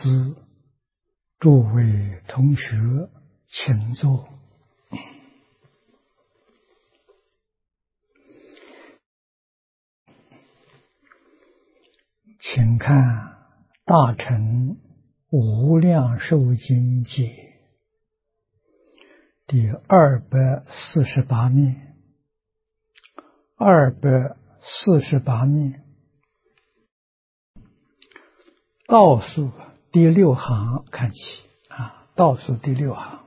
师、诸位同学，请坐。请看《大乘无量寿经解》第248面，248面倒数第6行看起倒数第6行，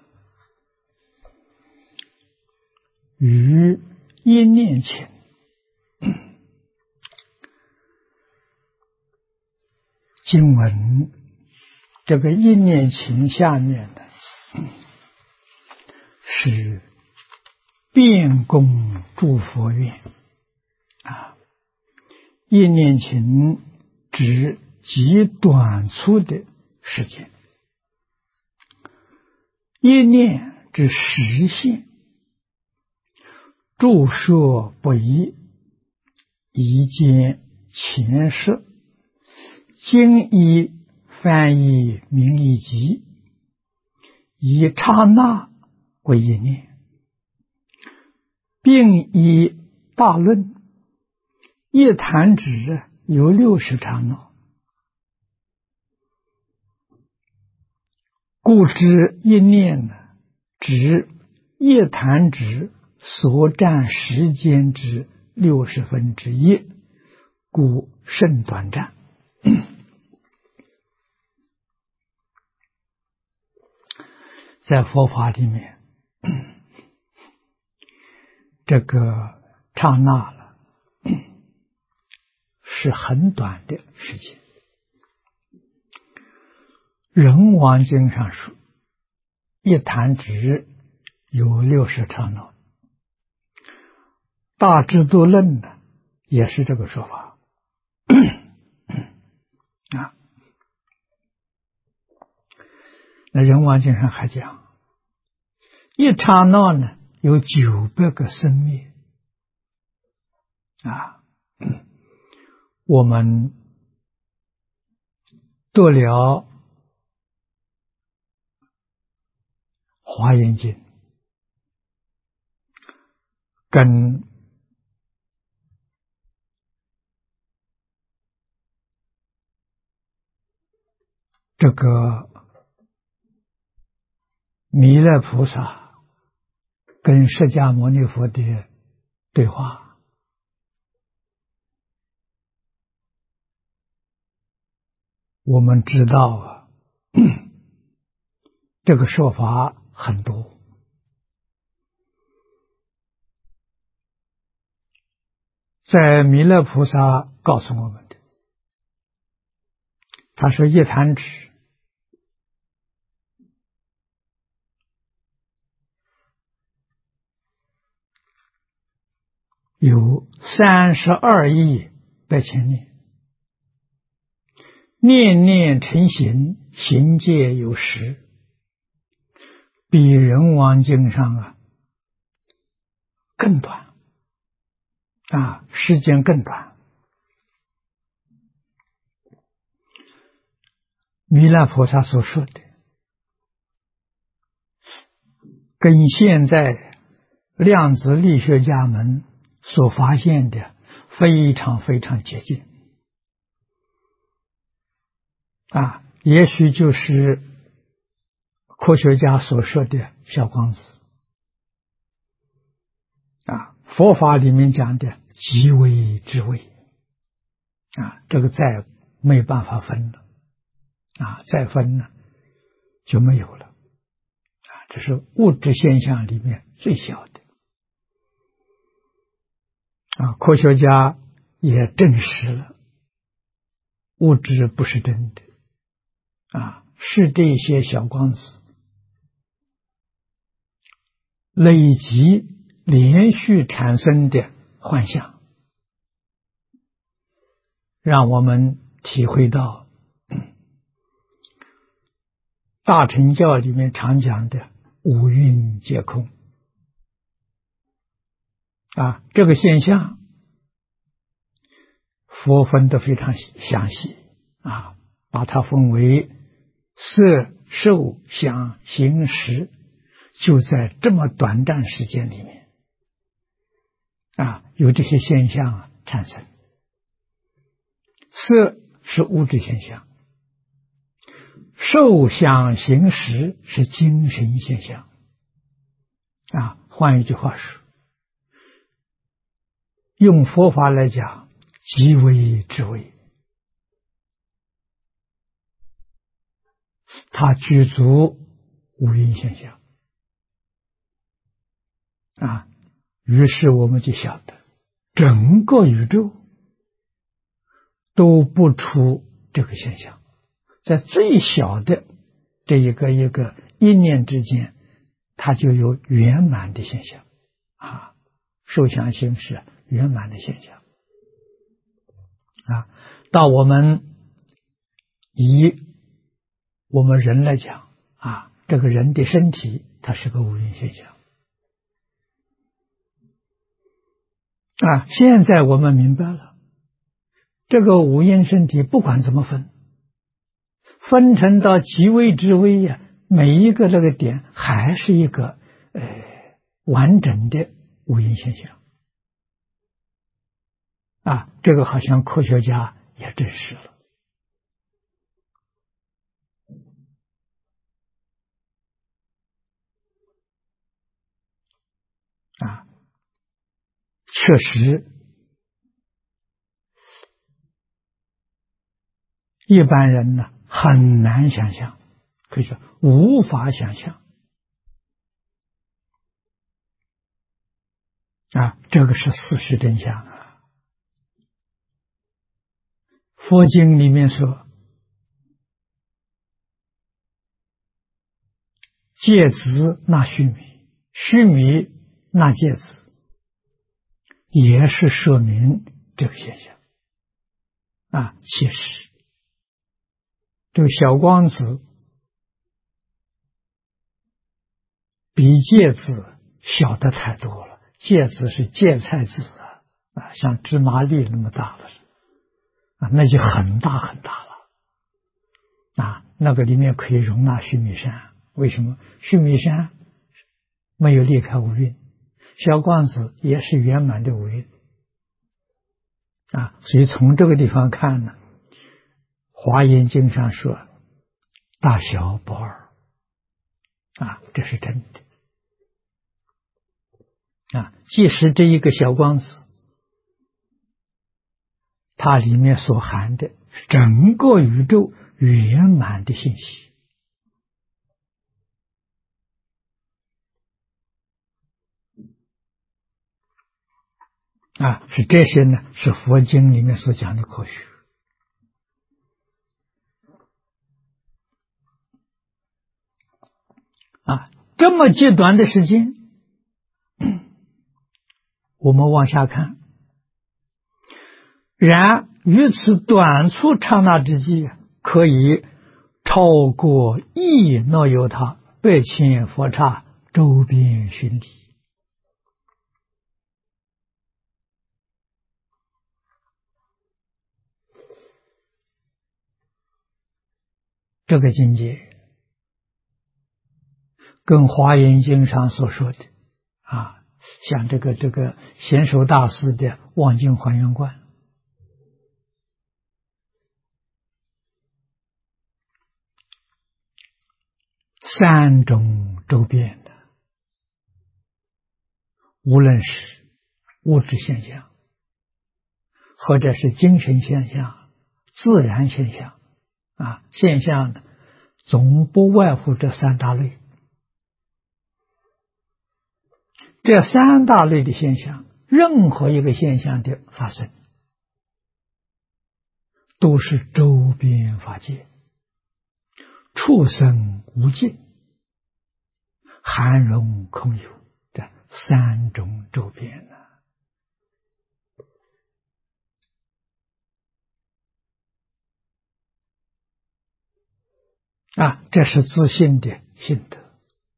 于一念前，经文这个一念情下面的是遍供诸佛愿一念情指极短促的时间，一念之实现，著说不一，一见前世，经义翻译名义集，以刹那为一念，并以大论一弹指有60刹那，故知一念指一弹指所占时间之1/60，故甚短暂。在佛法里面，这个刹那了是很短的时间。人王经上说，一弹指有60刹那，大智度论呢也是这个说法那人王经上还讲，一刹那呢有900个生灭我们读了华严经，跟这个弥勒菩萨跟释迦牟尼佛的对话，我们知道这个说法很多。在弥勒菩萨告诉我们的，他说一弹指有32亿8千念，念念成形，行界有时，比人王经上更短时间更短。弥勒菩萨所说的跟现在量子力学家们所发现的非常非常接近也许就是科学家所说的小光子佛法里面讲的极微之微这个再没办法分了再分呢就没有了这是物质现象里面最小的科学家也证实了物质不是真的是这些小光子累积连续产生的幻象，让我们体会到大乘教里面常讲的五蕴皆空这个现象佛分得非常详细把它分为色、受、想、行、识，就在这么短暂时间里面有这些现象产生。色是物质现象，受、想、行、识是精神现象。换一句话说，用佛法来讲，即为智慧，它具足五蕴现象。于是我们就晓得，整个宇宙都不出这个现象，在最小的这一个一念之间，它就有圆满的现象。受想行识圆满的现象。到我们以我们人来讲，这个人的身体它是个五蕴现象。现在我们明白了，这个五蕴身体不管怎么分成到极微之微每一个这个点还是一个完整的五蕴现象。这个好像科学家也证实了。确实一般人呢很难想象，可以说无法想象。这个是事实真相。佛经里面说，芥子纳须弥，须弥纳芥子，也是说明这个现象。其实这个小光子比芥子小的太多了，芥子是芥菜籽像芝麻粒那么大了，那就很大很大了。那个里面可以容纳须弥山。为什么？须弥山没有离开五蕴，小光子也是圆满的五蕴。所以从这个地方看呢，华严经上说大小不二。这是真的。即使这一个小光子，它里面所含的是整个宇宙圆满的信息。是这些呢，是佛经里面所讲的科学。这么极短的时间，我们往下看，然于此短促刹那之际，可以超过亿那由他百千佛刹周边巡礼。这个境界跟华严经上所说的像这个贤首大师的望境还原观，三种周边的，无论是物质现象，或者是精神现象、自然现象现象呢，总不外乎这三大类。这三大类的现象，任何一个现象的发生，都是周边法界，畜生无尽，含容空有的三种周边这是自信的心得。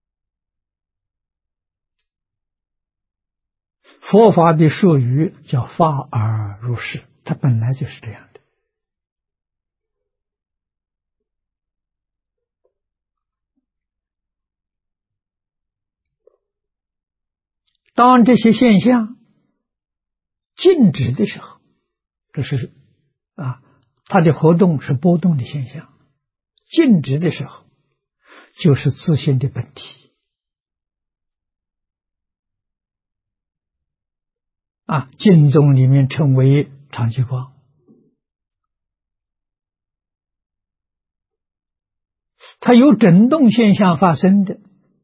佛法的术语叫法而如是，它本来就是这样的。 当这些现象静止的时候，这是它的活动是波动的现象，静止的时候就是自性的本体经宗里面称为常寂光。它有振动现象发生的，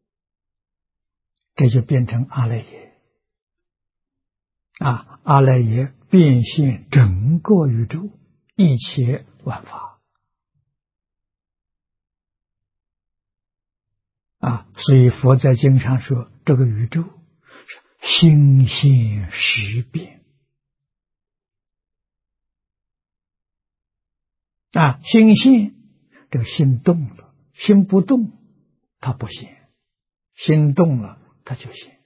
这就变成阿赖耶阿赖耶变现整个宇宙一切万法所以佛在经上说，这个宇宙是心现识变心现，这个心动了，心不动它不现，心动了它就现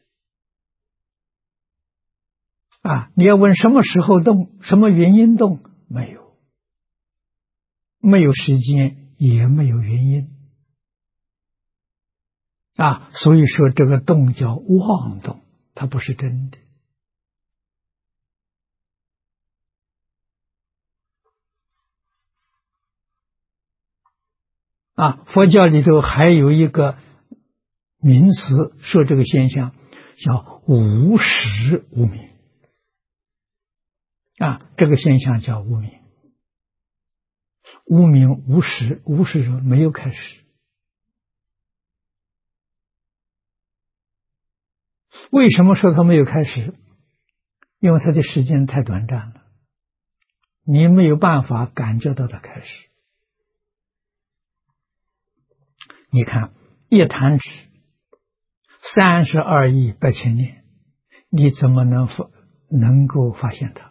你要问什么时候动，什么原因动，没有，没有时间，也没有原因所以说这个动叫妄动，它不是真的佛教里头还有一个名词说这个现象叫无始无明这个现象叫无明。无明无始，无始说没有开始。为什么说它没有开始？因为它的时间太短暂了，你没有办法感觉到它开始。你看一弹指32亿8千年，你怎么能够发现它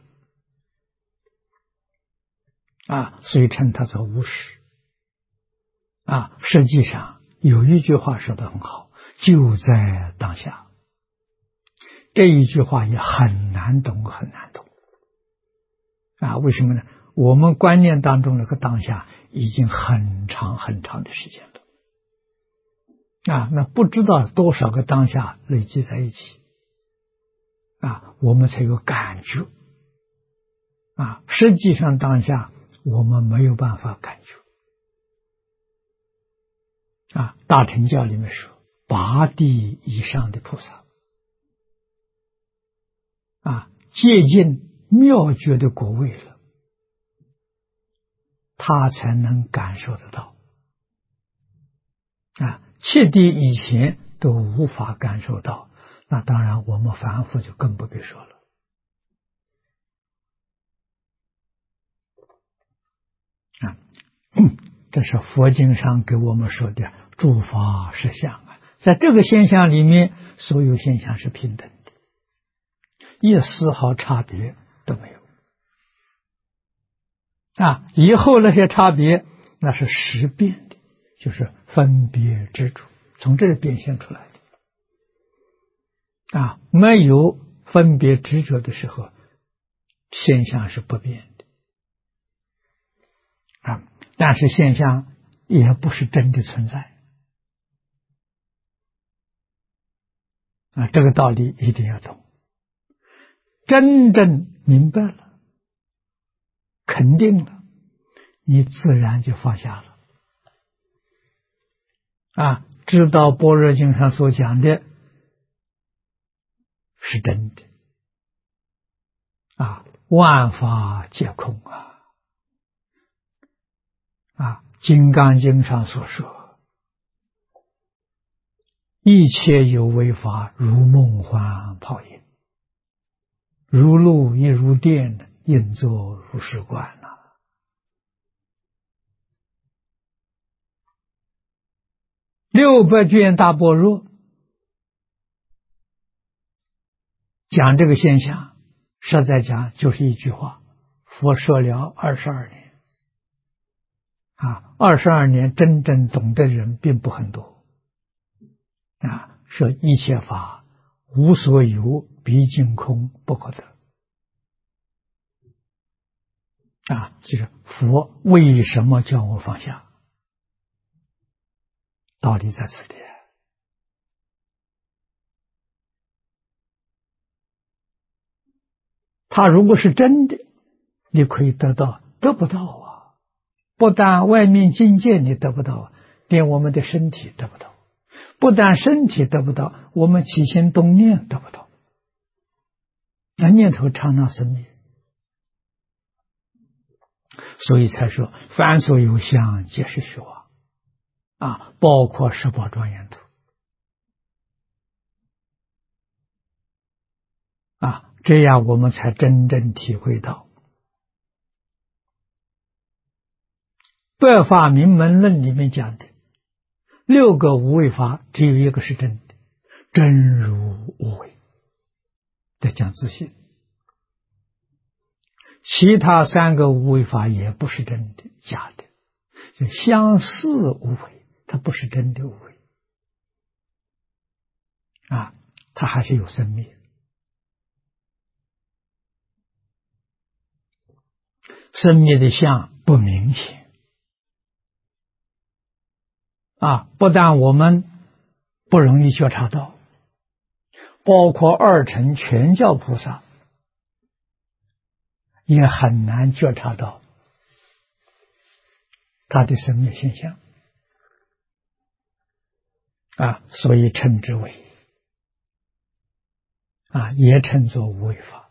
所以称它做无始实际上有一句话说得很好，就在当下。这一句话也很难懂，很难懂为什么呢？我们观念当中那个当下已经很长很长的时间了那不知道多少个当下累积在一起我们才有感觉实际上当下我们没有办法感觉大乘教里面说8地以上的菩萨接近妙觉的果位了，他才能感受得到7地以前都无法感受到，那当然我们凡夫就更不必说了这是佛经上给我们说的诸法实相在这个现象里面，所有现象是平等的，一丝毫差别都没有以后那些差别那是识变的，就是分别执着，从这里变现出来的没有分别执着的时候，现象是不变的但是现象也不是真的存在这个道理一定要懂。真正明白了，肯定了，你自然就放下了知道般若经上所讲的是真的万法皆空金刚经上所说，一切有为法，如梦幻泡影，如露亦如电，应作如是观600卷大般若讲这个现象，实在讲就是一句话，佛说了22年22年真正懂的人并不很多说一切法无所有，毕竟空，不可得就是佛为什么叫我放下，道理在此地它如果是真的，你可以得到，得不到啊！不但外面境界你得不到，连我们的身体得不到。不但身体得不到，我们起心动念得不到，那念头刹那生灭。所以才说凡所有相，皆是虚妄啊，包括十宝庄严图啊，这样我们才真正体会到《百法明门论》里面讲的6个无为法，只有一个是真的，真如无为，在讲自信。其他3个无为法也不是真的，假的，就相似无为，它不是真的无为啊，它还是有生灭。生灭的相不明显啊，不但我们不容易觉察到，包括二乘全教菩萨也很难觉察到它的生灭现象啊，所以称之为啊，也称作无为法。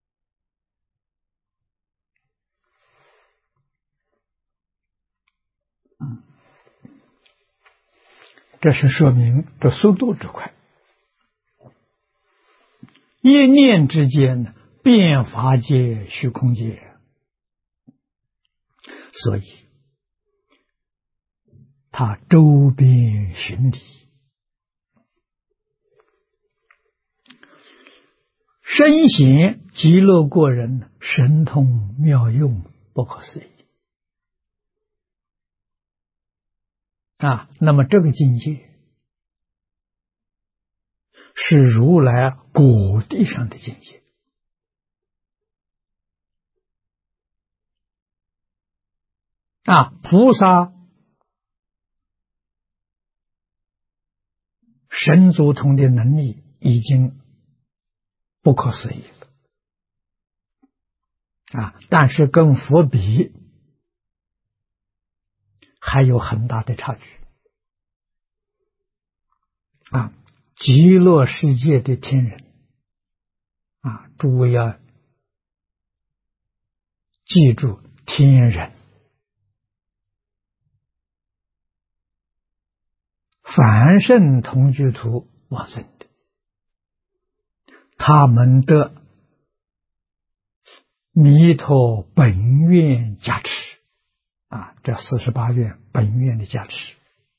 这是说明这速度之快，一念之间呢，变法界、虚空界，所以它周边巡礼，深显极乐国人神通妙用，不可思议啊！那么这个境界是如来果地上的境界啊！菩萨神足通的能力已经不可思议了啊！但是跟佛比还有很大的差距啊！极乐世界的天人啊，诸位要记住，天人凡圣同居土往生的，他们的弥陀本愿加持啊，这48愿本愿的加持，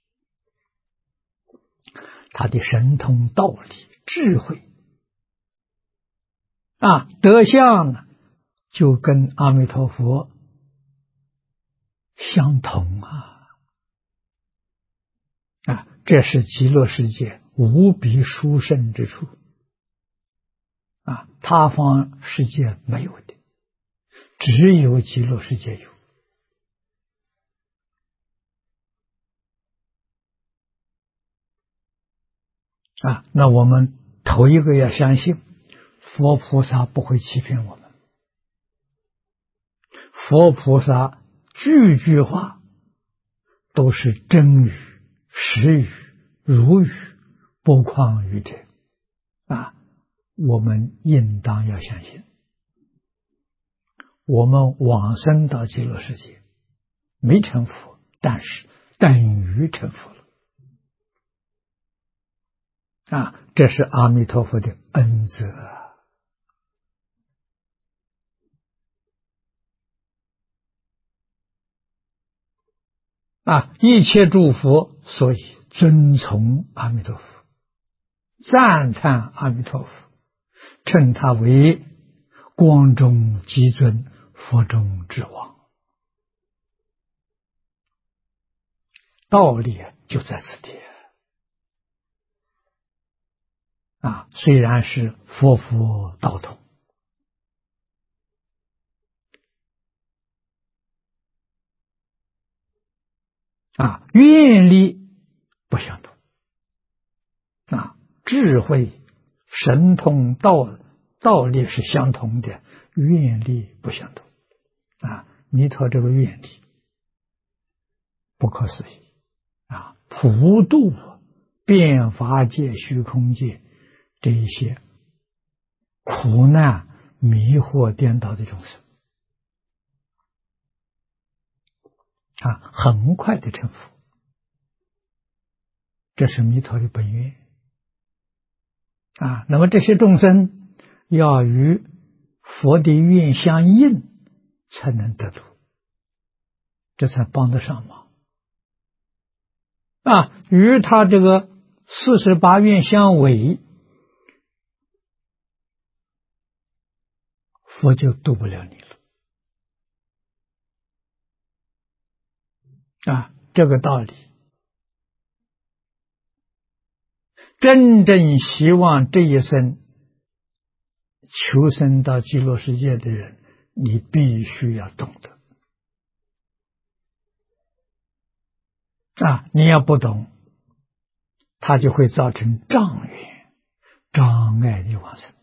他的神通道理智慧啊，德相呢就跟阿弥陀佛相同啊，这是极乐世界无比殊胜之处啊，他方世界没有的，只有极乐世界有啊。那我们头一个要相信佛菩萨不会欺骗我们，佛菩萨句句话都是真语、实语、如语，不诳语者啊，我们应当要相信。我们往生到极乐世界没成佛，但是等于成佛了啊！这是阿弥陀佛的恩泽啊！一切诸佛所以尊崇阿弥陀佛，赞叹阿弥陀佛，称他为光中极尊，佛中之王。道理就在此地啊！虽然是佛佛道同啊，愿力不相同啊，智慧、神通、道道理是相同的，愿力不相同。弥陀这个愿力不可思议普度遍法界、虚空界这一些苦难、迷惑、颠倒的众生很快的成佛。这是弥陀的本愿那么这些众生要与佛的愿相应，才能得度，这才帮得上忙与他这个48愿相违，佛就度不了你了这个道理，真正希望这一生求生到极乐世界的人，你必须要懂得你要不懂，它就会造成障缘、障碍的往生。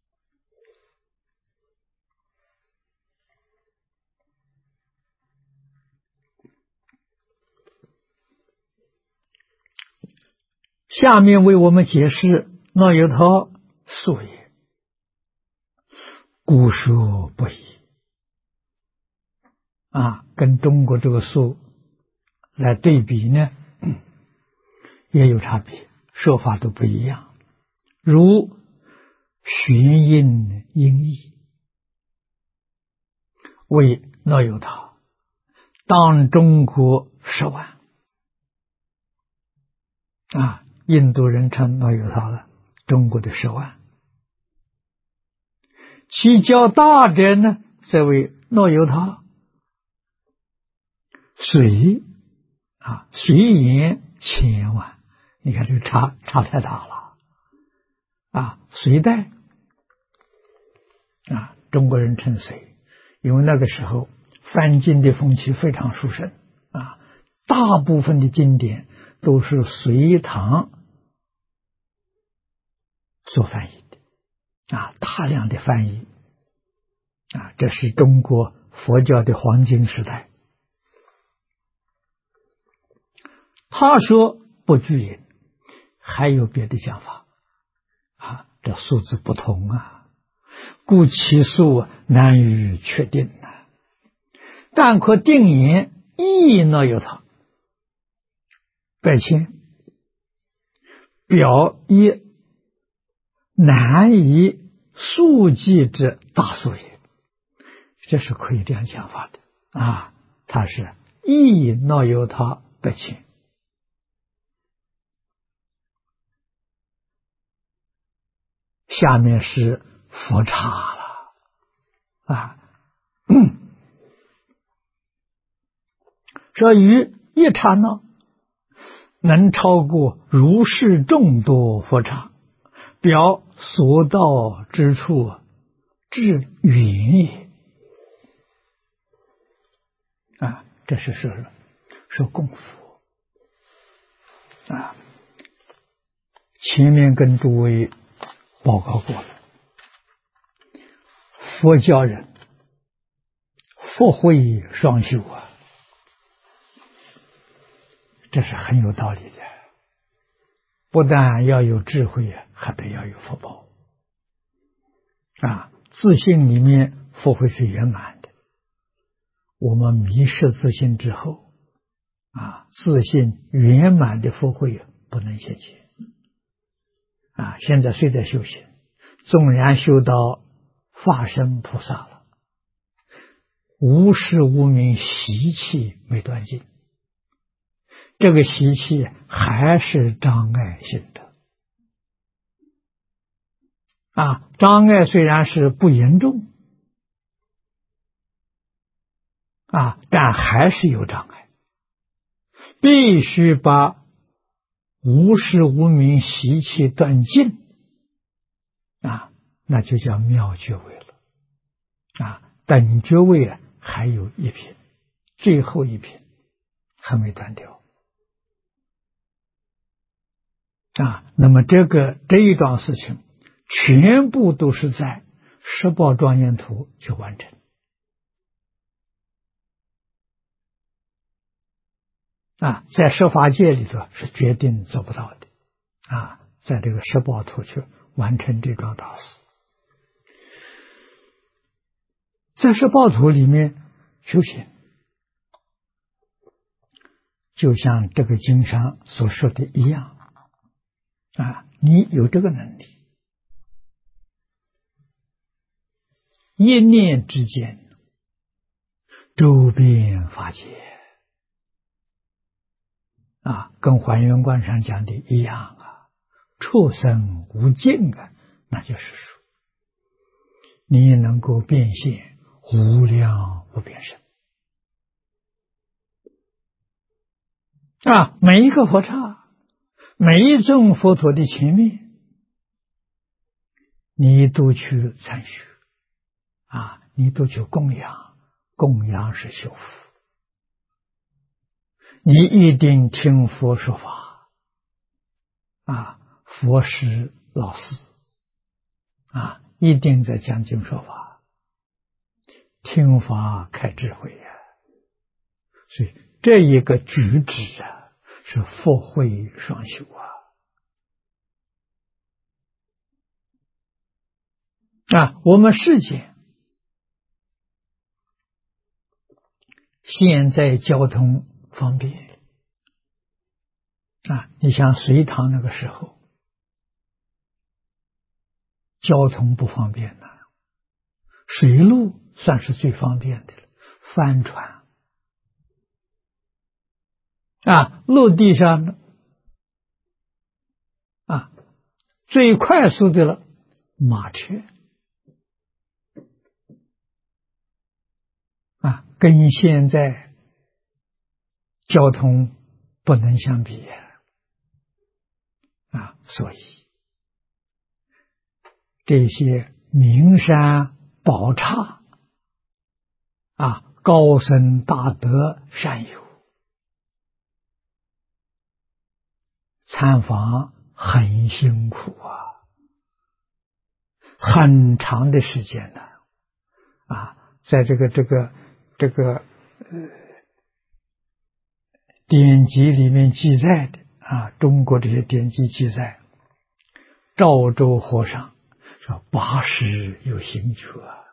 下面为我们解释那由他素也，故说不一跟中国这个素来对比呢，也有差别，说法都不一样。如玄音音译为那由他当中国10万印度人称那由他了，中国的10万。其较大者呢，则为那由他随随言1000万。你看这个差太大了隋代中国人称隋，因为那个时候翻经的风气非常殊胜大部分的经典都是隋唐所翻译的大量的翻译这是中国佛教的黄金时代。他说不拘引，还有别的讲法这数字不同故其数难于确定但可定言意那由他8千，表一难以速记之大数也。这是可以这样讲法的他是意那由他8千。下面是佛刹了说于一刹那能超过如是众多佛刹，表所到之处至远也这是说功夫前面跟诸位报告过了，佛教人佛慧双修这是很有道理的，不但要有智慧还得要有福报自信里面佛慧是圆满的，我们迷失自信之后自信圆满的佛慧不能现前现在虽在修行，纵然修到法身菩萨了，无始无明习气没断尽，这个习气还是障碍性的障碍虽然是不严重但还是有障碍，必须把无始无明习气断尽那就叫妙觉位了等觉位还有一品，最后一品还没断掉那么这一桩事情全部都是在十报庄严图去完成。在十法界里头是决定做不到的。在这个十报图去完成这桩大事。在十报图里面修行，就像这个经上所说的一样，你有这个能力，一念之间周遍法界，跟还原观上讲的一样畜生无尽那就是说你能够变现无量无边身。每一个佛刹，每一尊佛陀的前面，你都去参学，你都去供养，供养是修福。你一定听佛说法，佛是老师，一定在讲经说法，听法开智慧所以这一个举止是佛慧双修我们世界现在交通方便你像隋唐那个时候交通不方便水路算是最方便的了，帆船陆地上呢最快速的了马车跟现在交通不能相比所以这些名山宝刹高僧大德善友参访很辛苦很长的时间在这个典籍里面记载的中国这些典籍记载，赵州和尚说80有行去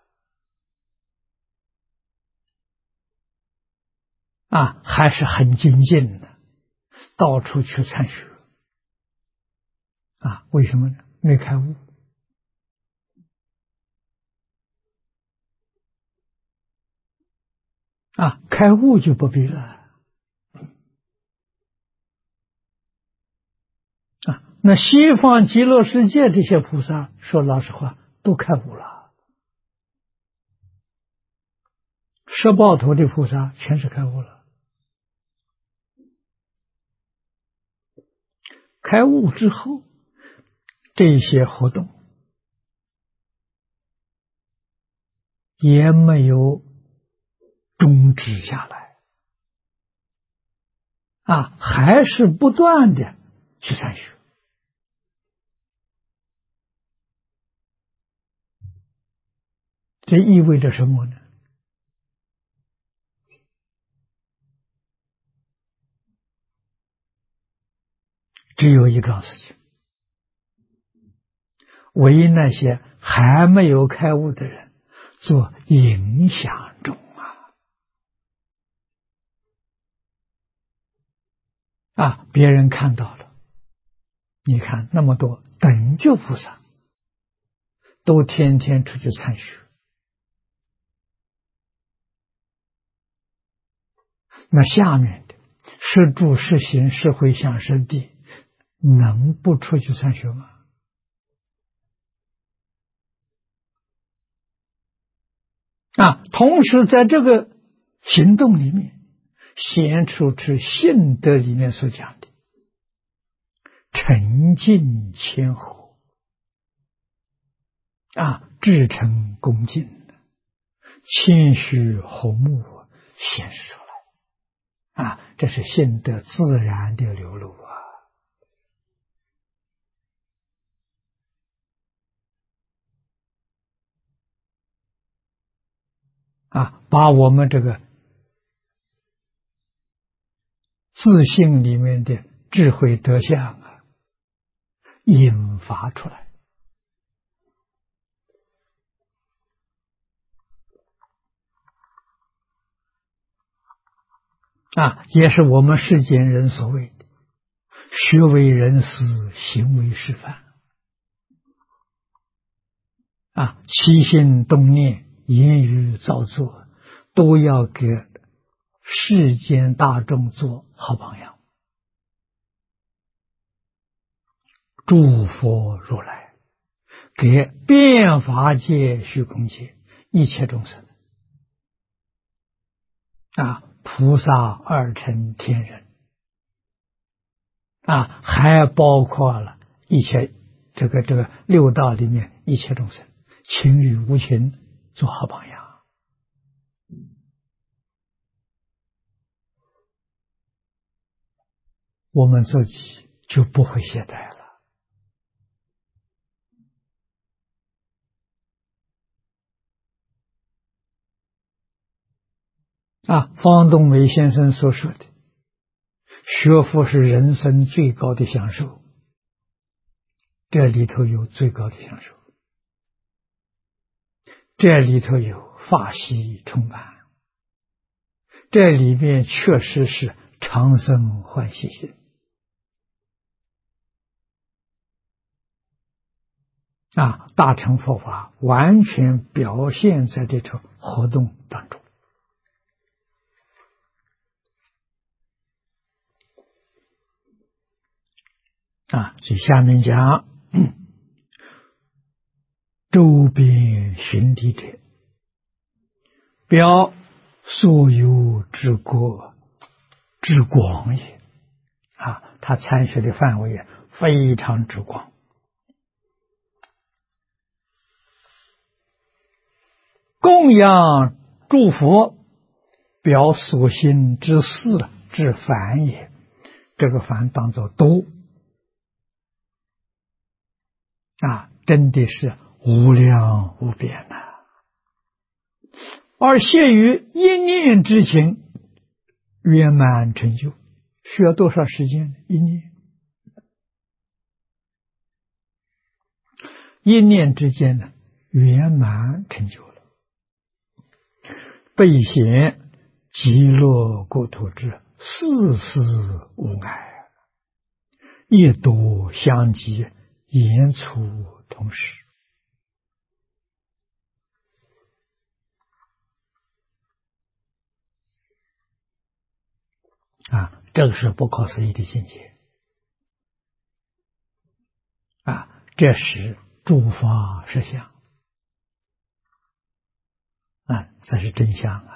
还是很精进的，到处去参学为什么呢？没开悟开悟就不必了那西方极乐世界这些菩萨说老实话都开悟了，十报图的菩萨全是开悟了。开悟之后这些活动也没有终止下来还是不断的去参学这意味着什么呢？只有一桩事情，为那些还没有开悟的人做影响中别人看到了，你看那么多等觉菩萨都天天出去参学，那下面的是住是行是回向是地能不出去参学吗？同时在这个行动里面显出信德里面所讲的沉静谦和至诚恭敬谦虚和睦显示出来这是信德自然的流露把我们这个自信里面的智慧德相引发出来也是我们世间人所谓的学为人师，行为示范起心动念，言语造作，都要给世间大众做好榜样。诸佛如来给遍法界、虚空界一切众生菩萨、二乘天人还包括了一切这个六道里面一切众生，情与无情做好榜样。我们自己就不会懈怠了方东梅先生所说的学佛是人生最高的享受，这里头有最高的享受，这里头有法喜充满，这里面确实是长生欢喜心大乘佛法完全表现在这场活动当中所以下面讲周边寻敌者，表所有之国之广也他参学的范围也非常之广供养诸佛，表所行之事之凡也，这个凡当作多真的是无量无边而现于一念之情圆满成就，需要多少时间？一念之间呢，圆满成就了。备显极乐国土之事事无碍，一多相继，言处同时这个是不可思议的境界这是诸法实相这是真相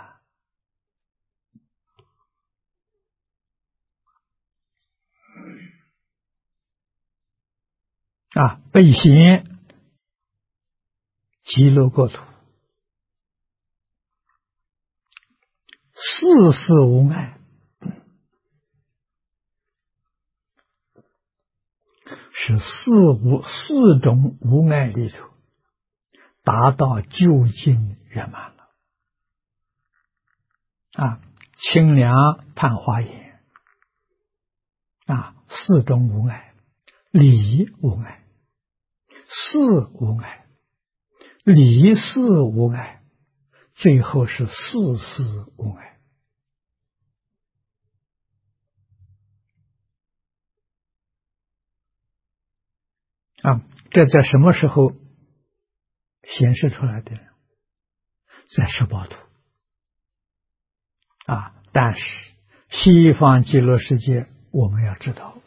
备显极乐国土事事无碍，是四种无碍里头达到究竟圆满了清凉判华严四种无碍，理无碍，事无碍，理事无碍，最后是事事无碍这在什么时候显示出来的？在十报图但是西方极乐世界我们要知道，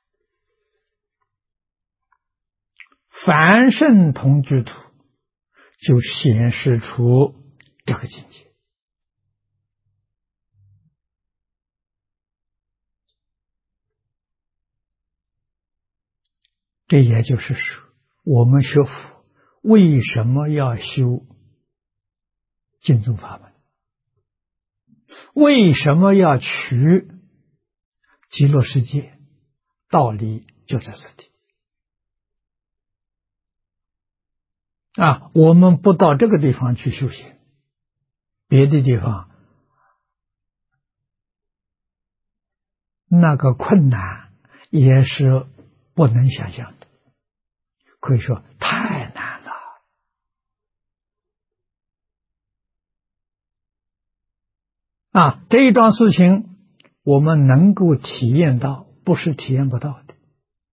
凡圣同居土就显示出这个境界这也就是说，我们学佛为什么要修净土法门？为什么要取极乐世界？道理就在此地我们不到这个地方去修行， 别的地方那个困难也是不能想象的，可以说太难了。这一桩事情我们能够体验到，不是体验不到的。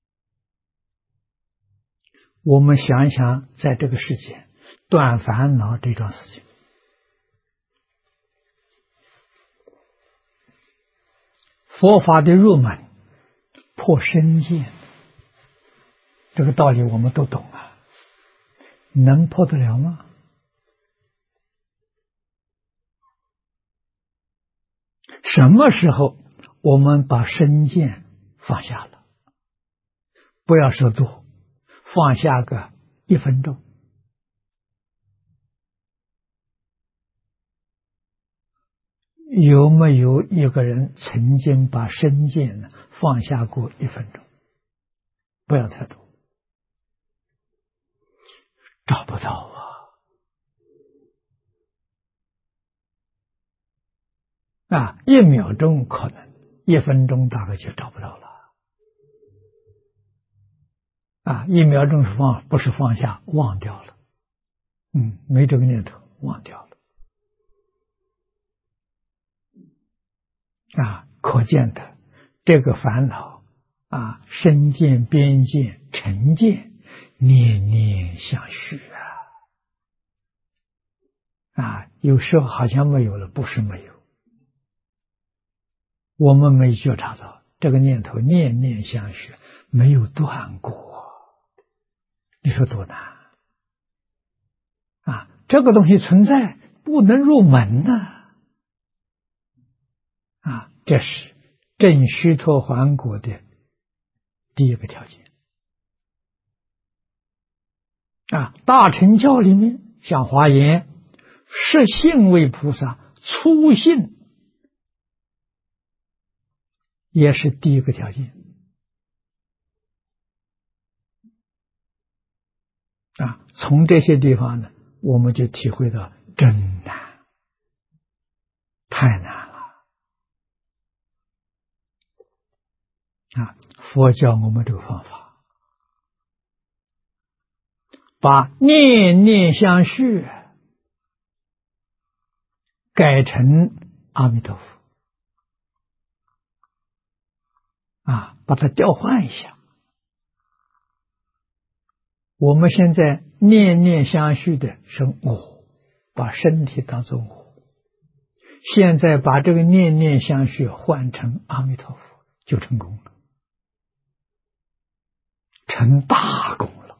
我们想一想，在这个世界断烦恼这桩事情，佛法的入门破身见，这个道理我们都懂啊，能破得了吗？什么时候我们把身见放下了？不要说多，放下个1分钟。有没有一个人曾经把身见呢放下过1分钟？不要太多，找不到1秒钟可能，1分钟大概就找不到了。1秒钟不是放下，忘掉了，没这个念头，忘掉了。可见的这个烦恼身见、边见、尘见，念念相续有时候好像没有了，不是没有，我们没觉察到这个念头念念相续，没有断过。你说多难这个东西存在，不能入门这是证须陀洹果的第一个条件大乘教里面，像华严，实性为菩萨，初信也是第一个条件从这些地方呢，我们就体会到真难，太难了佛教我们这个方法，把念念相续改成阿弥陀佛把它调换一下。我们现在念念相续的是我，把身体当作我，现在把这个念念相续换成阿弥陀佛，就成功了，成大功了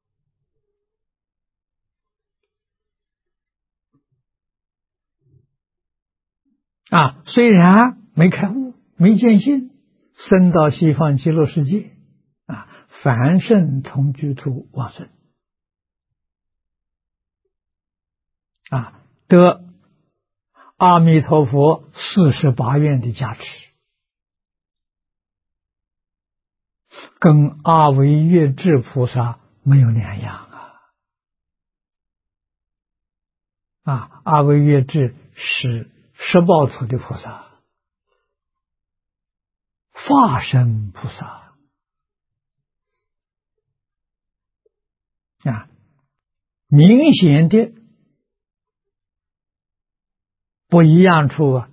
虽然没开悟，没见性，生到西方极乐世界凡圣同居土往生得阿弥陀佛48愿的加持，跟阿惟越致菩萨没有两样阿惟越致是十报土的菩萨，化身菩萨明显的不一样处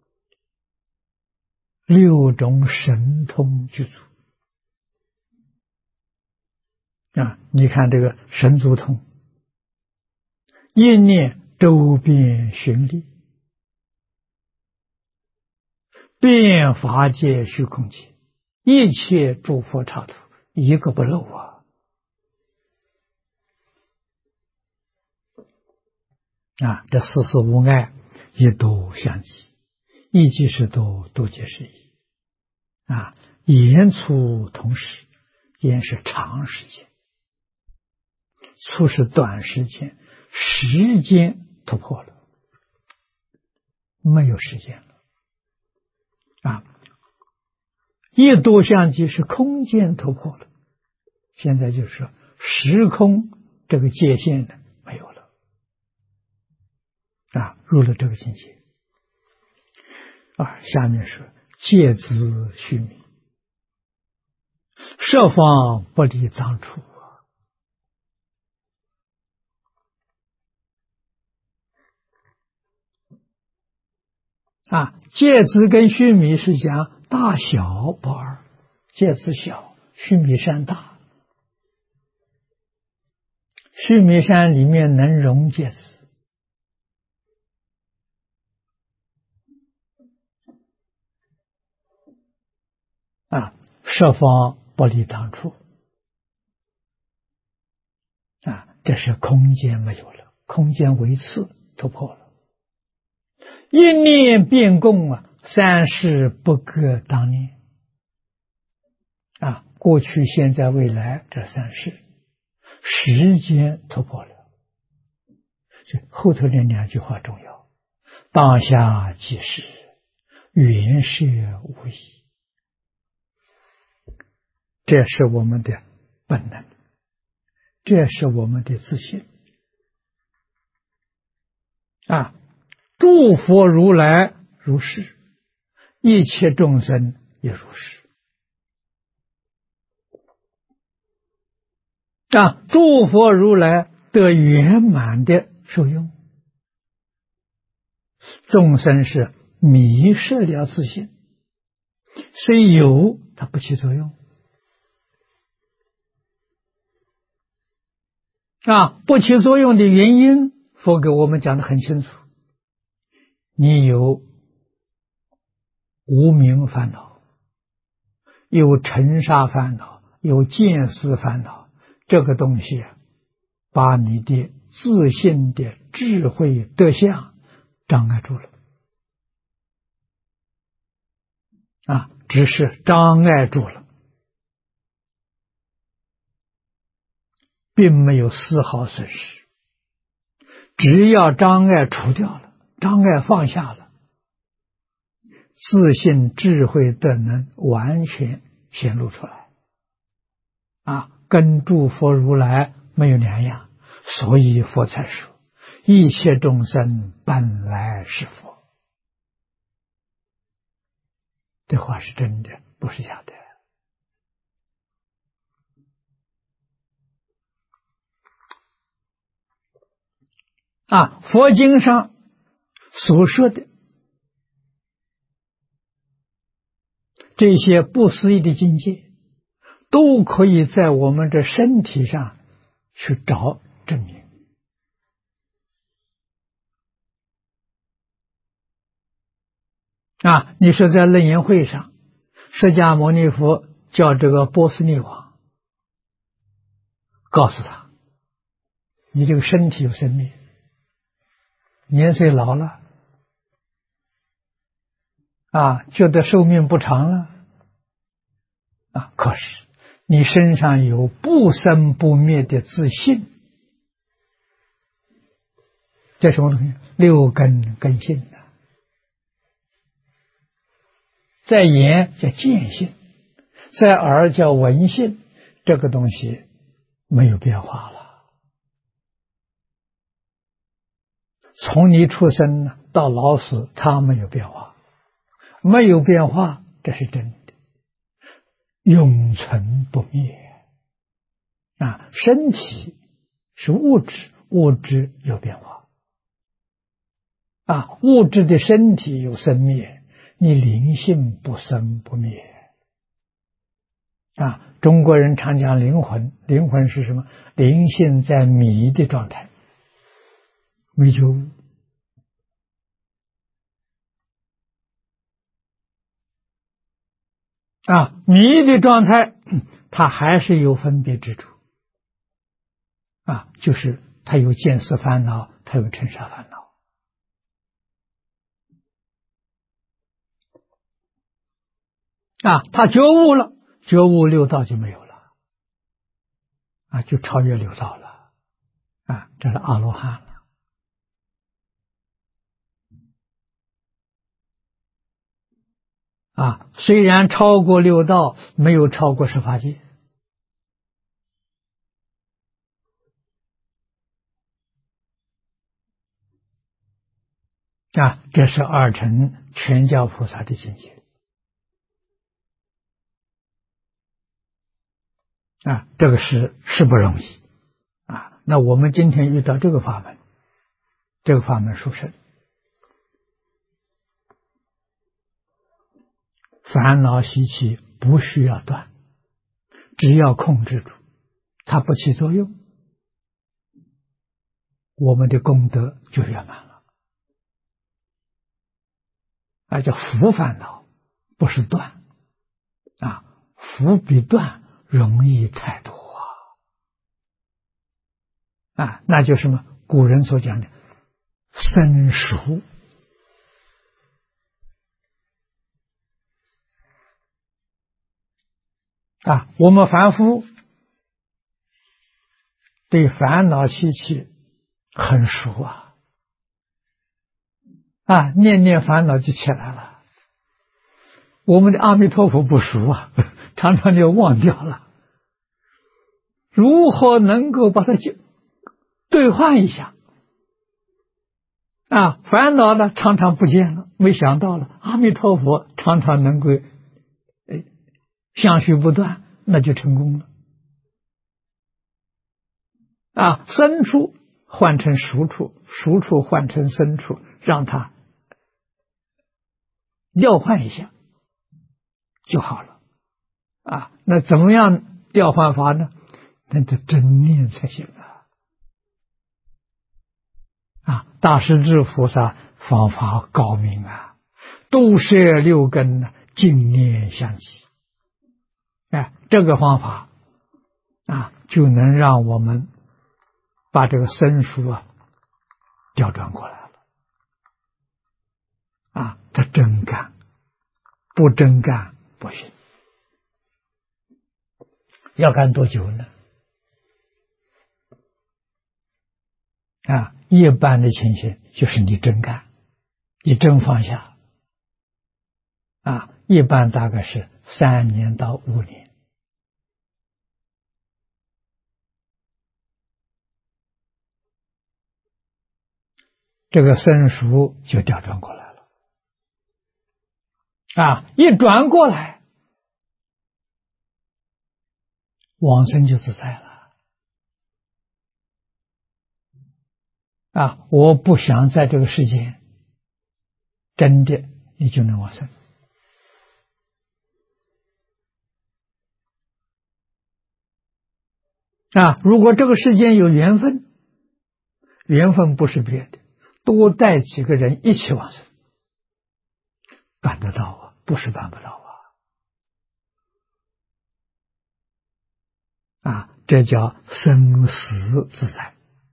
6种神通具足你看这个神足通，一念周遍巡历，遍法界虚空界，一切诸佛刹土，一个不漏这四事无碍，一都相继，一即是多，多即是一言出同时，言是长时间，出是短时间，时间突破了，没有时间了一多相继是空间突破了，现在就是说时空这个界限呢没有了入了这个境界。下面说戒资须弥，设方不离当初。戒资跟须弥是讲大小不二，戒资小，须弥山大。须弥山里面能容戒资，设方不离当初。这是空间没有了，空间维次突破了。一念变共三世不隔当年。过去、现在、未来这三世，时间突破了。后头那两句话重要：当下即是，缘摄无疑。这是我们的本能，这是我们的自信。诸佛如来如是，一切众生也如是。诸佛如来得圆满的受用，众生是迷失了自信，虽有它不起作用。不起作用的原因，佛给我们讲得很清楚。你有无明烦恼，有尘沙烦恼，有见思烦恼，这个东西把你的自信的智慧德相障碍住了。只是障碍住了，并没有丝毫损失。只要障碍除掉了，障碍放下了，自信智慧德能完全显露出来。跟诸佛如来没有两样，所以佛才说一切众生本来是佛。这话是真的，不是假的。佛经上所说的这些不思议的境界，都可以在我们这身体上去找证明。你说在楞严会上，释迦牟尼佛叫这个波斯匿王，告诉他，你这个身体有生命，年岁老了，觉得寿命不长了，可是你身上有不生不灭的自信，这什么东西？六根根性在眼叫见性，在耳叫闻性，这个东西没有变化了。从你出生到老死，它没有变化，没有变化，这是真的，永存不灭。身体是物质，物质有变化。物质的身体有生灭，你灵性不生不灭。中国人常讲灵魂，灵魂是什么？灵性在迷的状态，没觉悟。迷的状态，它还是有分别之处。就是它有见思烦恼，它有尘沙烦恼。他觉悟了，觉悟六道就没有了，就超越六道了，这是阿罗汉了。虽然超过六道，没有超过十法界。 这是二乘全教菩萨的境界这个是不容易那我们今天遇到这个法门，殊胜，烦恼习气不需要断，只要控制住，它不起作用，我们的功德就圆满了。叫伏烦恼，不是断伏比断容易太多那就是什么？古人所讲的生熟我们凡夫对烦恼习气很熟念念烦恼就起来了。我们的阿弥陀佛不熟常常就忘掉了。如何能够把它兑换一下烦恼呢常常不见了，没想到了阿弥陀佛常常能够相续不断，那就成功了生处换成熟处，熟处换成生处，让它调换一下就好了那怎么样调换法呢？那得真念才行大势至菩萨方法高明都摄六根净念相继这个方法就能让我们把这个生疏调转过来了他真干，不真干不行。要干多久呢？一般的情形就是你真干，你真放下一般大概是3年到5年。这个生熟就调转过来了一转过来，往生就自在了我不想在这个世间，真的你就能往生如果这个世间有缘分，缘分不是别的，多带几个人一起往生，办得到不是办不到这叫生死自在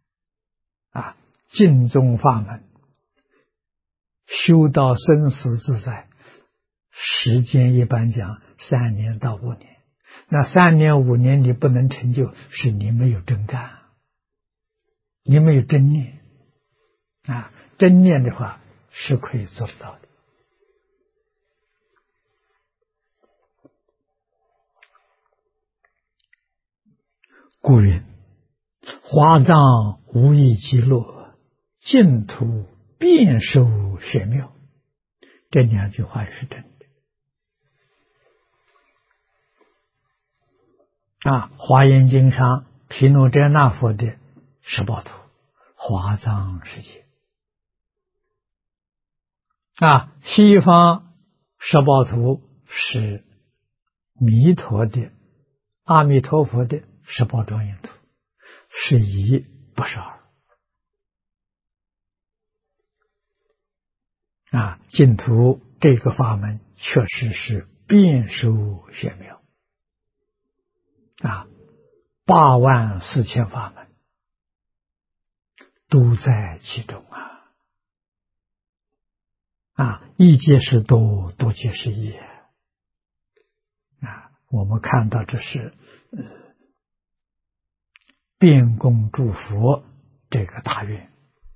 净宗法门修到生死自在，时间一般讲3年到5年。那3年5年你不能成就，是你没有真干，你没有真念真念的话是可以做得到的。故云华藏无异极乐，净土遍受玄妙。这2句话是真的华严经上毗卢遮那佛的十报土，华藏世界西方十报土是弥陀的阿弥陀佛的十报庄严土，是1不是2净土这个法门确实是遍受玄妙84000法门都在其中一皆是多，多皆是一我们看到这是遍供诸佛这个大愿。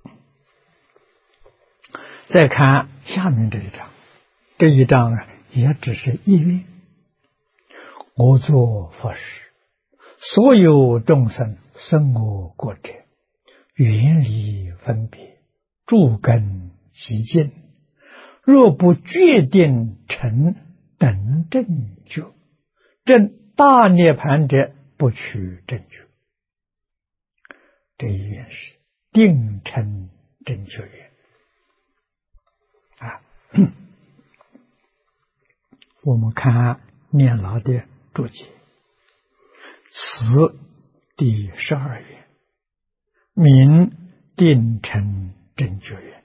再看下面这一章，这一章也只是一愿。我作佛时，所有众生生我国者，远离分别，诸根极尽，若不决定成等正觉，证大涅盘者，不取正觉。这一愿是定成正觉愿啊。我们看念老的注解，此第12愿，名定成正觉愿。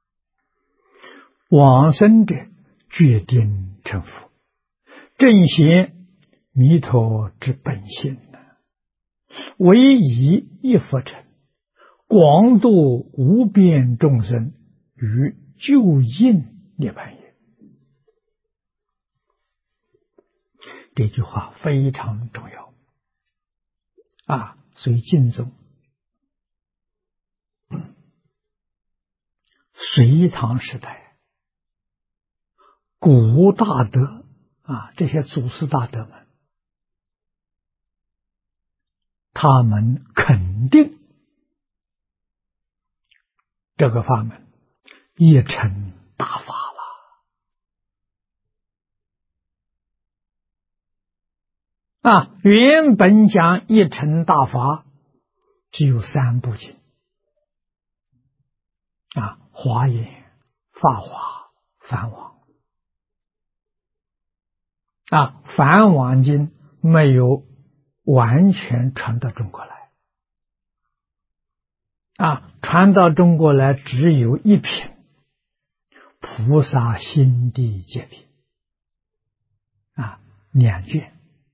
往生者决定成佛，正显弥陀之本性，唯以一佛成，广度无边众生于究竟涅槃也。这句话非常重要啊！所以净宗隋唐时代古大德啊，这些祖师大德们，他们肯定这个法门一成大法了啊！原本讲一成大法只有3部经啊，华严、法华、梵网啊，梵网经没有完全传到中国来啊，传到中国来只有一品菩萨心地解品啊，2卷。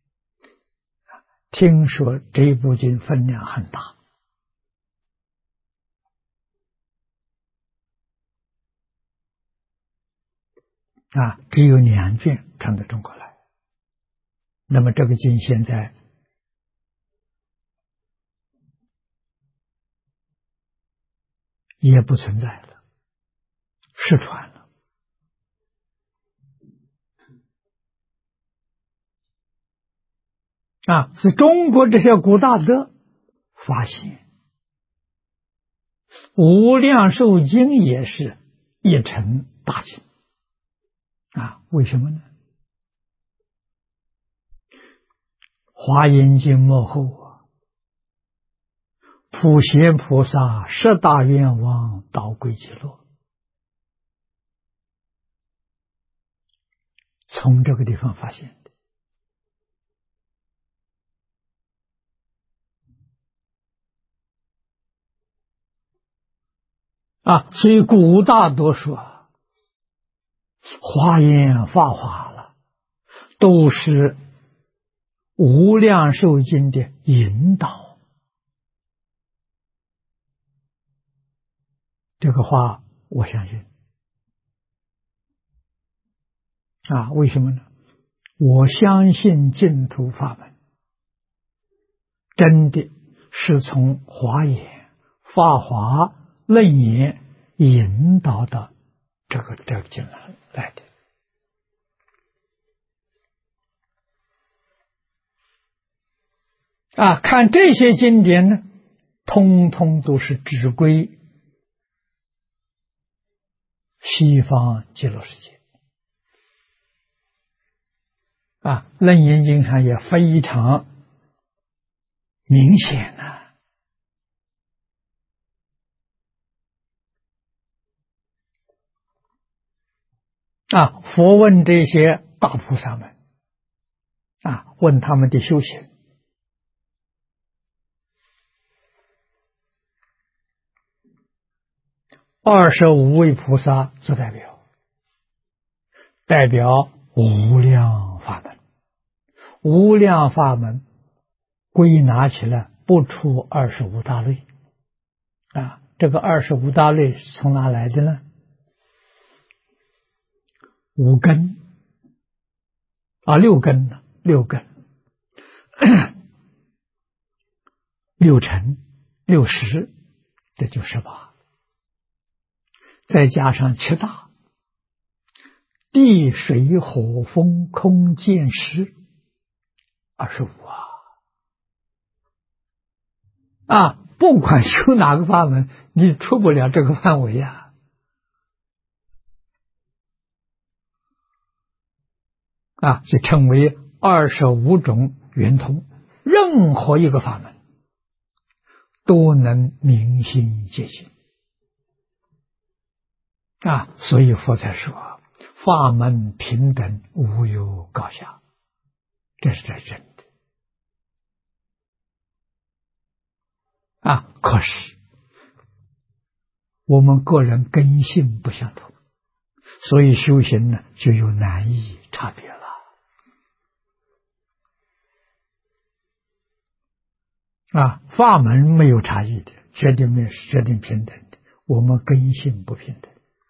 听说这部经分量很大啊，只有2卷传到中国来。那么这个经现在也不存在了，失传了啊！是中国这些古大德发现无量寿经也是一成大经啊，为什么呢？华严经末后啊，普贤菩萨10大愿望导归极乐，从这个地方发现的啊，所以古大多说华严法华了，都是无量寿经的引导。这个话我相信啊，为什么呢？我相信净土法门真的是从华严、法华、楞严引导到这个经来的啊！看这些经典呢，通通都是指归西方极乐世界啊，楞严经上也非常明显啊！佛问这些大菩萨们啊，问他们的修行，25位菩萨做代表，代表无量法门。无量法门归纳起来不出25大类啊！这个25大类是从哪来的呢？5根啊，6根呢？6根，6乘6识，这就18，再加上7大，地水火风空见识，25啊！不管修哪个法门，你出不了这个范围啊！ 就称为25种圆通，任何一个法门都能明心见性所以佛才说法门平等，无有高下，这是真的可是我们个人根性不相同，所以修行呢就有难易差别了法门没有差异的，决定平等的，我们根性不平等。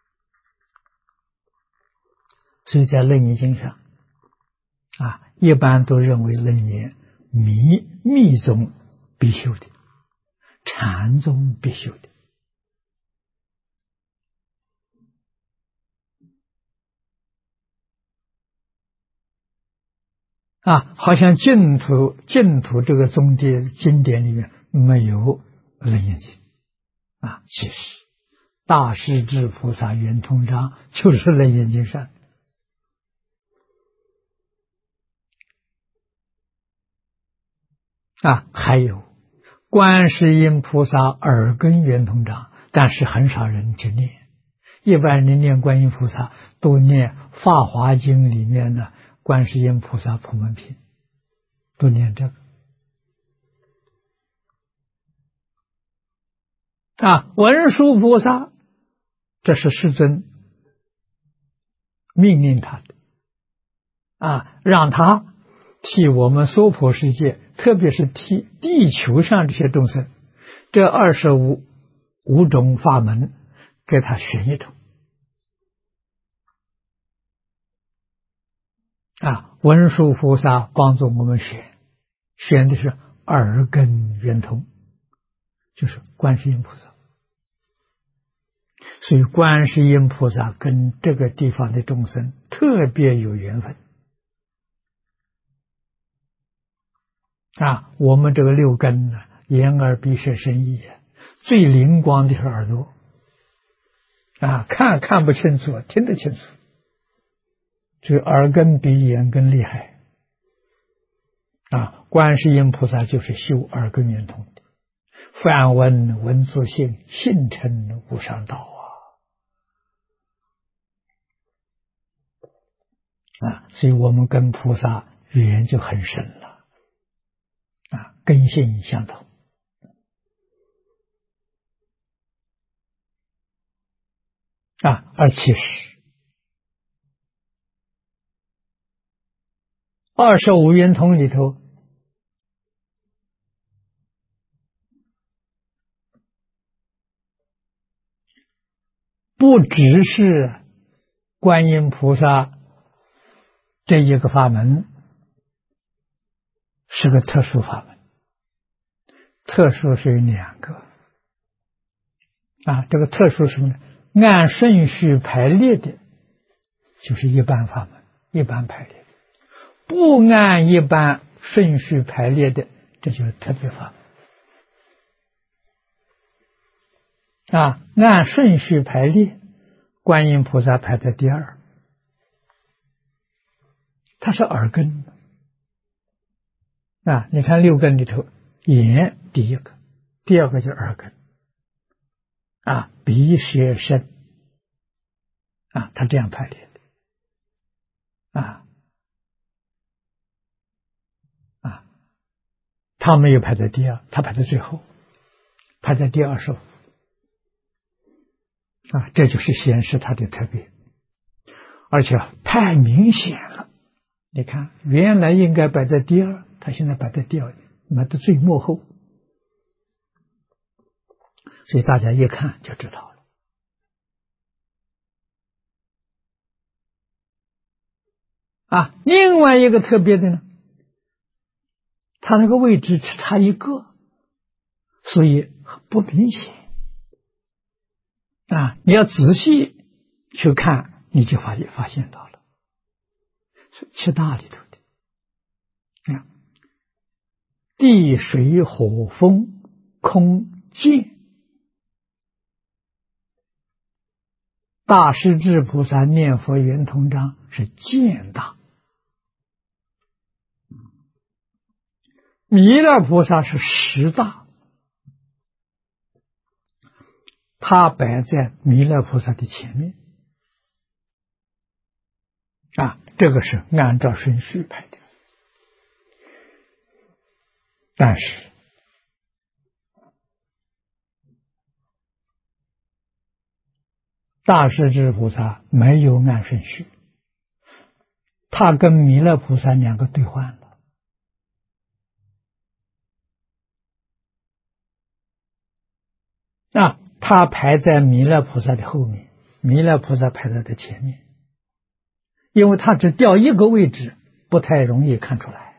所以在楞严经上一般都认为楞严密宗必修的，禅宗必修的好像净土这个宗的经典里面没有楞严经其实大势至菩萨圆通章就是楞严经上还有观世音菩萨耳根圆通章，但是很少人去念，一般人念观音菩萨都念法华经里面的观世音菩萨普门品，都念这个文殊菩萨，这是世尊命令他的让他替我们娑婆世界，特别是替地球上这些众生，这25种法门给他选一种文殊菩萨帮助我们选的是耳根圆通，就是观世音菩萨。所以观世音菩萨跟这个地方的众生特别有缘分我们这个六根呢，眼耳鼻舌身意最灵光的是耳朵看不清楚，听得清楚，这个耳根比眼根厉害观世音菩萨就是修耳根圆通的，梵闻闻自性，信称无上道所以我们跟菩萨缘就很深了根性相同而其实25圆通里头不只是观音菩萨这一个法门是个特殊法门，特殊是有2个这个特殊什么呢？按顺序排列的就是一般法门，一般排列的，不按一般顺序排列的，这就是特别法门按顺序排列，观音菩萨排在第2，它是耳根你看6根里头，眼第1个，第2个就是耳根鼻舌身它这样排列的它没有排在第2，它排在最后，排在第25这就是显示它的特别，而且太明显了。你看原来应该摆在第2，它现在摆在第2，摆在最末后，所以大家一看就知道了另外一个特别的呢，它那个位置只差一个，所以不明显你要仔细去看，你就发现到了7大里头的地水火风空见，大势至菩萨念佛圆通章是见大弥勒菩萨是十大，他摆在弥勒菩萨的前面这个是按照顺序排的。但是大势至菩萨没有按顺序，他跟弥勒菩萨两个对换了。他排在弥勒菩萨的后面，弥勒菩萨排在他前面，因为他只调一个位置，不太容易看出来。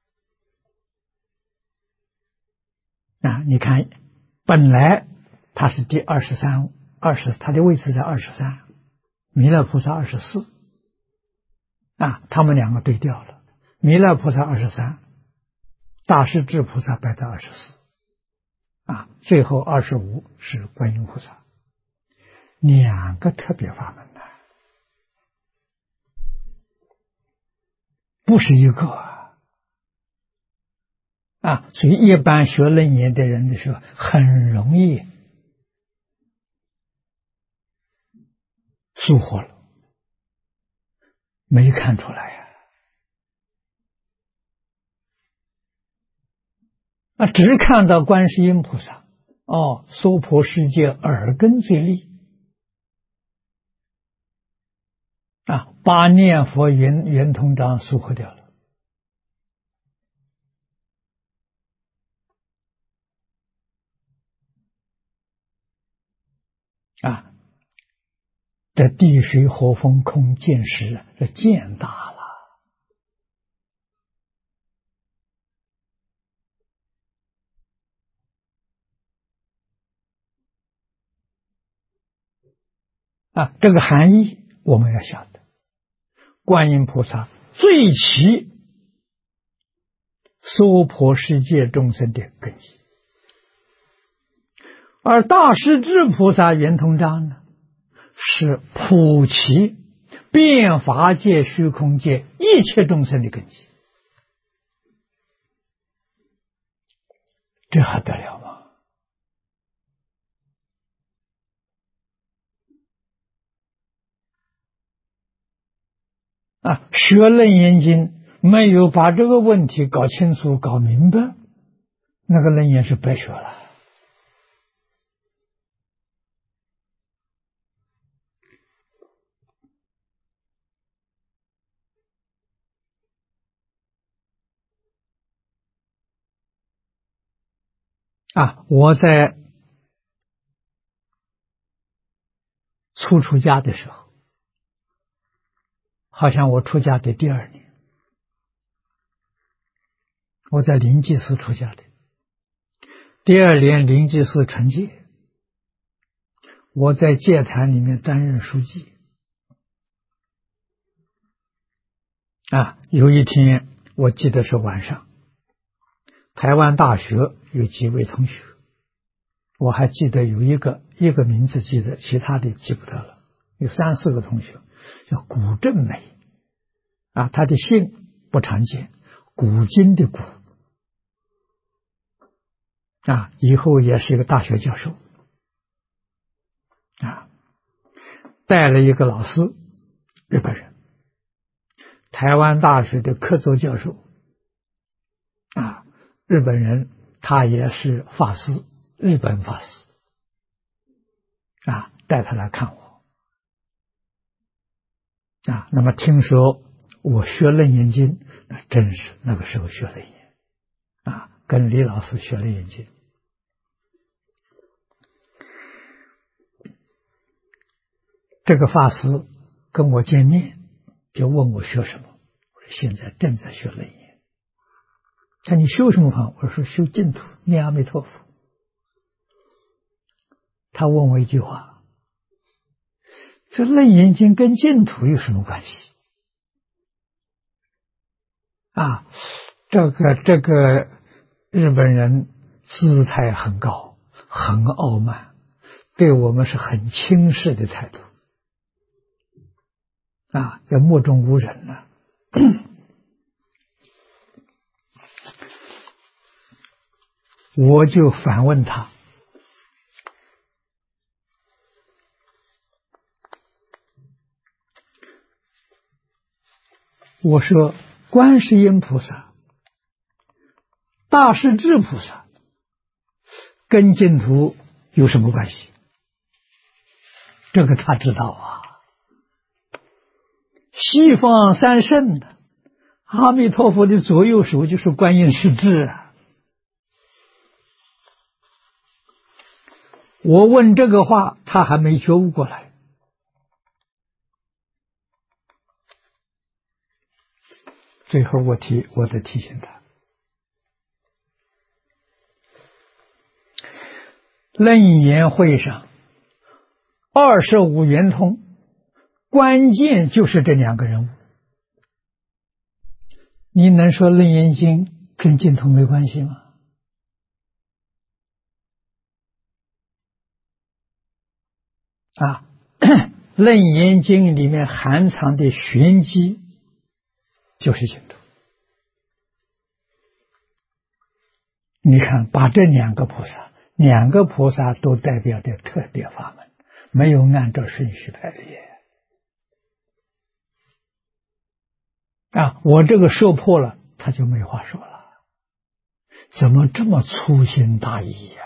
你看，本来他是第23，他的位置在23，弥勒菩萨24，他们两个对调了。弥勒菩萨23，大势至菩萨摆在24，最后25是观音菩萨，两个特别法门不是一个所以一般学楞严的人的时候，很容易疏忽了，没看出来只看到观世音菩萨，娑婆世界耳根最利把念佛圆通章疏忽掉了。这地水火风空见识，这见大了这个含义我们要晓得。观音菩萨最起娑婆世界众生的根基，而大势至菩萨圆通章呢，是普齐遍法界虚空界一切众生的根基，这还得了吗？学楞严经没有把这个问题搞清楚搞明白，那个楞严是白学了。我在出家的时候，好像我出家的第2年，我在灵济寺出家的，第2年灵济寺成戒，我在戒坛里面担任书记。有一天我记得是晚上，台湾大学有几位同学，我还记得有一个名字记得，其他的记不得了。有3、4个同学，叫古正美他的姓不常见，古今的古以后也是一个大学教授带了一个老师，日本人，台湾大学的客座教授日本人，他也是法师，日本法师带他来看我那么听说我学楞严经，那真是那个时候学楞严跟李老师学楞严经。这个法师跟我见面，就问我学什么，我说现在正在学楞严。他你修什么法？我说修净土，念阿弥陀佛。他问我一句话，这楞严经跟净土有什么关系这个日本人姿态很高，很傲慢，对我们是很轻视的态度叫目中无人我就反问他，我说观世音菩萨、大势至菩萨跟净土有什么关系？这个他知道啊。西方三圣的阿弥陀佛的左右手就是观音势至啊。我问这个话，他还没觉悟过来。最后我得提醒他，楞严会上25圆通，关键就是这两个人物。你能说楞严经跟净土没关系吗？楞严经里面含藏的玄机就是净土。你看，把这两个菩萨都代表的特别法门，没有按照顺序排列。我这个说破了，他就没话说了。怎么这么粗心大意呀？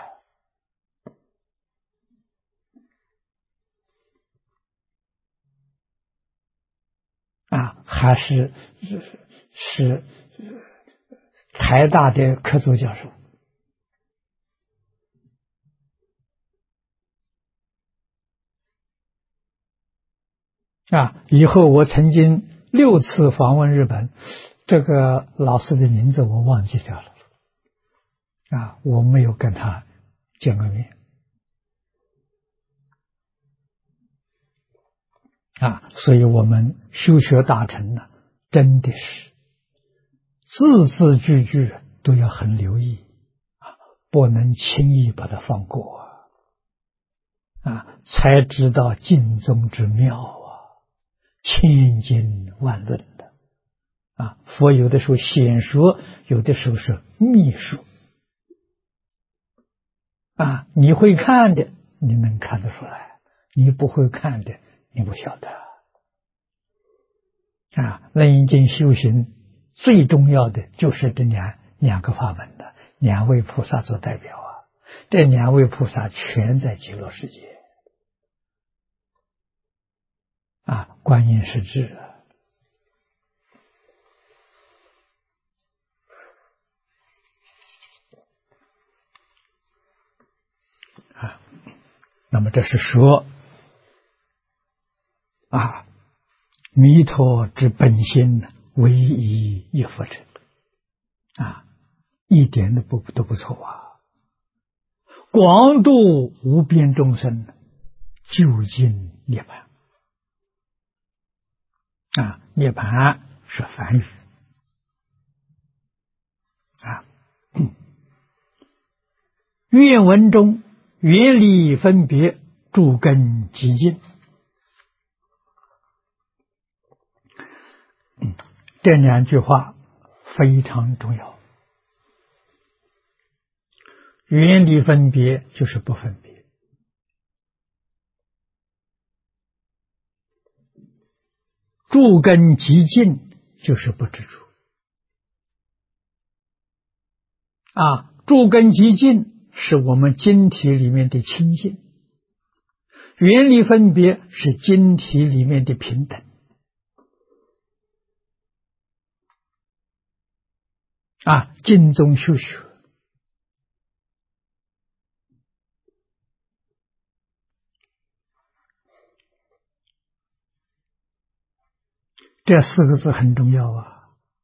还是台大的客座教授。以后我曾经6次访问日本，这个老师的名字我忘记掉了。我没有跟他见过面。所以我们修学大乘呢，真的是字字句句都要很留意，不能轻易把它放过才知道经宗之妙千经万论的佛有的时候显说，有的时候是秘说你会看的，你能看得出来；你不会看的，你不晓得。楞严经修行最重要的就是这两个法门的2位菩萨做代表这2位菩萨全在极乐世界观音势至那么这是说弥陀之本心唯一一佛乘一点都不错广度无边众生，究竟涅槃涅槃是梵语愿文中原理分别，诸根极尽。这2句话非常重要。原理分别就是不分别，诸根极尽就是不执着诸根极尽是我们经体里面的清净，原理分别是经体里面的平等经中修学这4个字很重要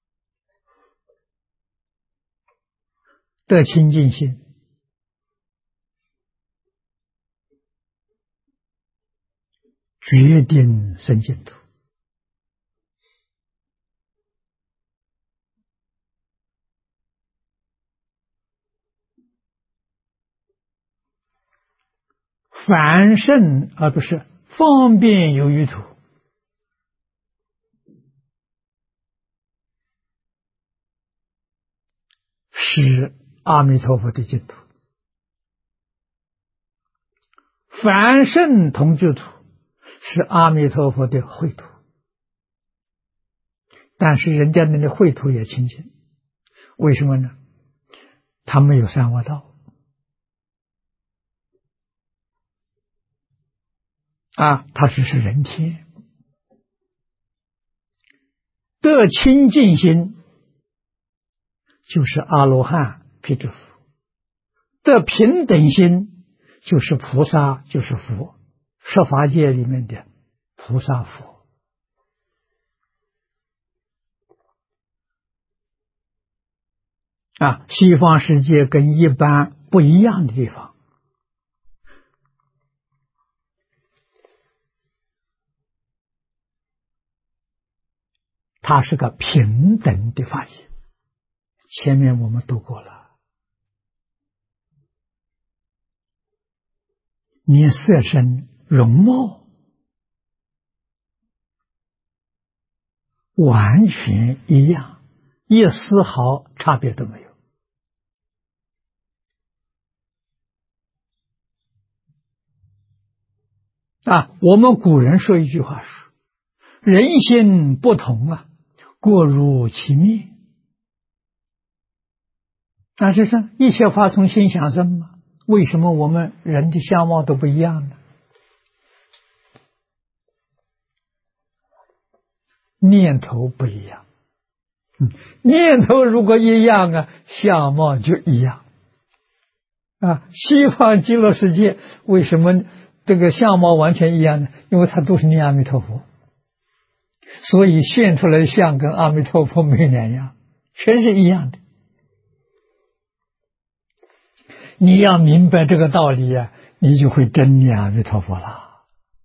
得清净心，决定生净土。凡圣而不是方便有余土，是阿弥陀佛的净土，凡圣同居土是阿弥陀佛的秽土，但是人家那的秽土也清净，为什么呢？他没有三恶道他只是人天，得清净心就是阿罗汉辟支佛，得平等心就是菩萨，就是佛，十法界里面的菩萨佛。西方世界跟一般不一样的地方，它是个平等的法界，前面我们读过了，你色身容貌完全一样，一丝毫差别都没有。我们古人说一句话说，人心不同过如其面。这是一切法从心想生嘛？为什么我们人的相貌都不一样呢？念头不一样。念头如果一样相貌就一样。西方极乐世界为什么这个相貌完全一样呢？因为它都是念阿弥陀佛，所以现出来的相跟阿弥陀佛没有两样，全是一样的。你要明白这个道理你就会真念阿弥陀佛了。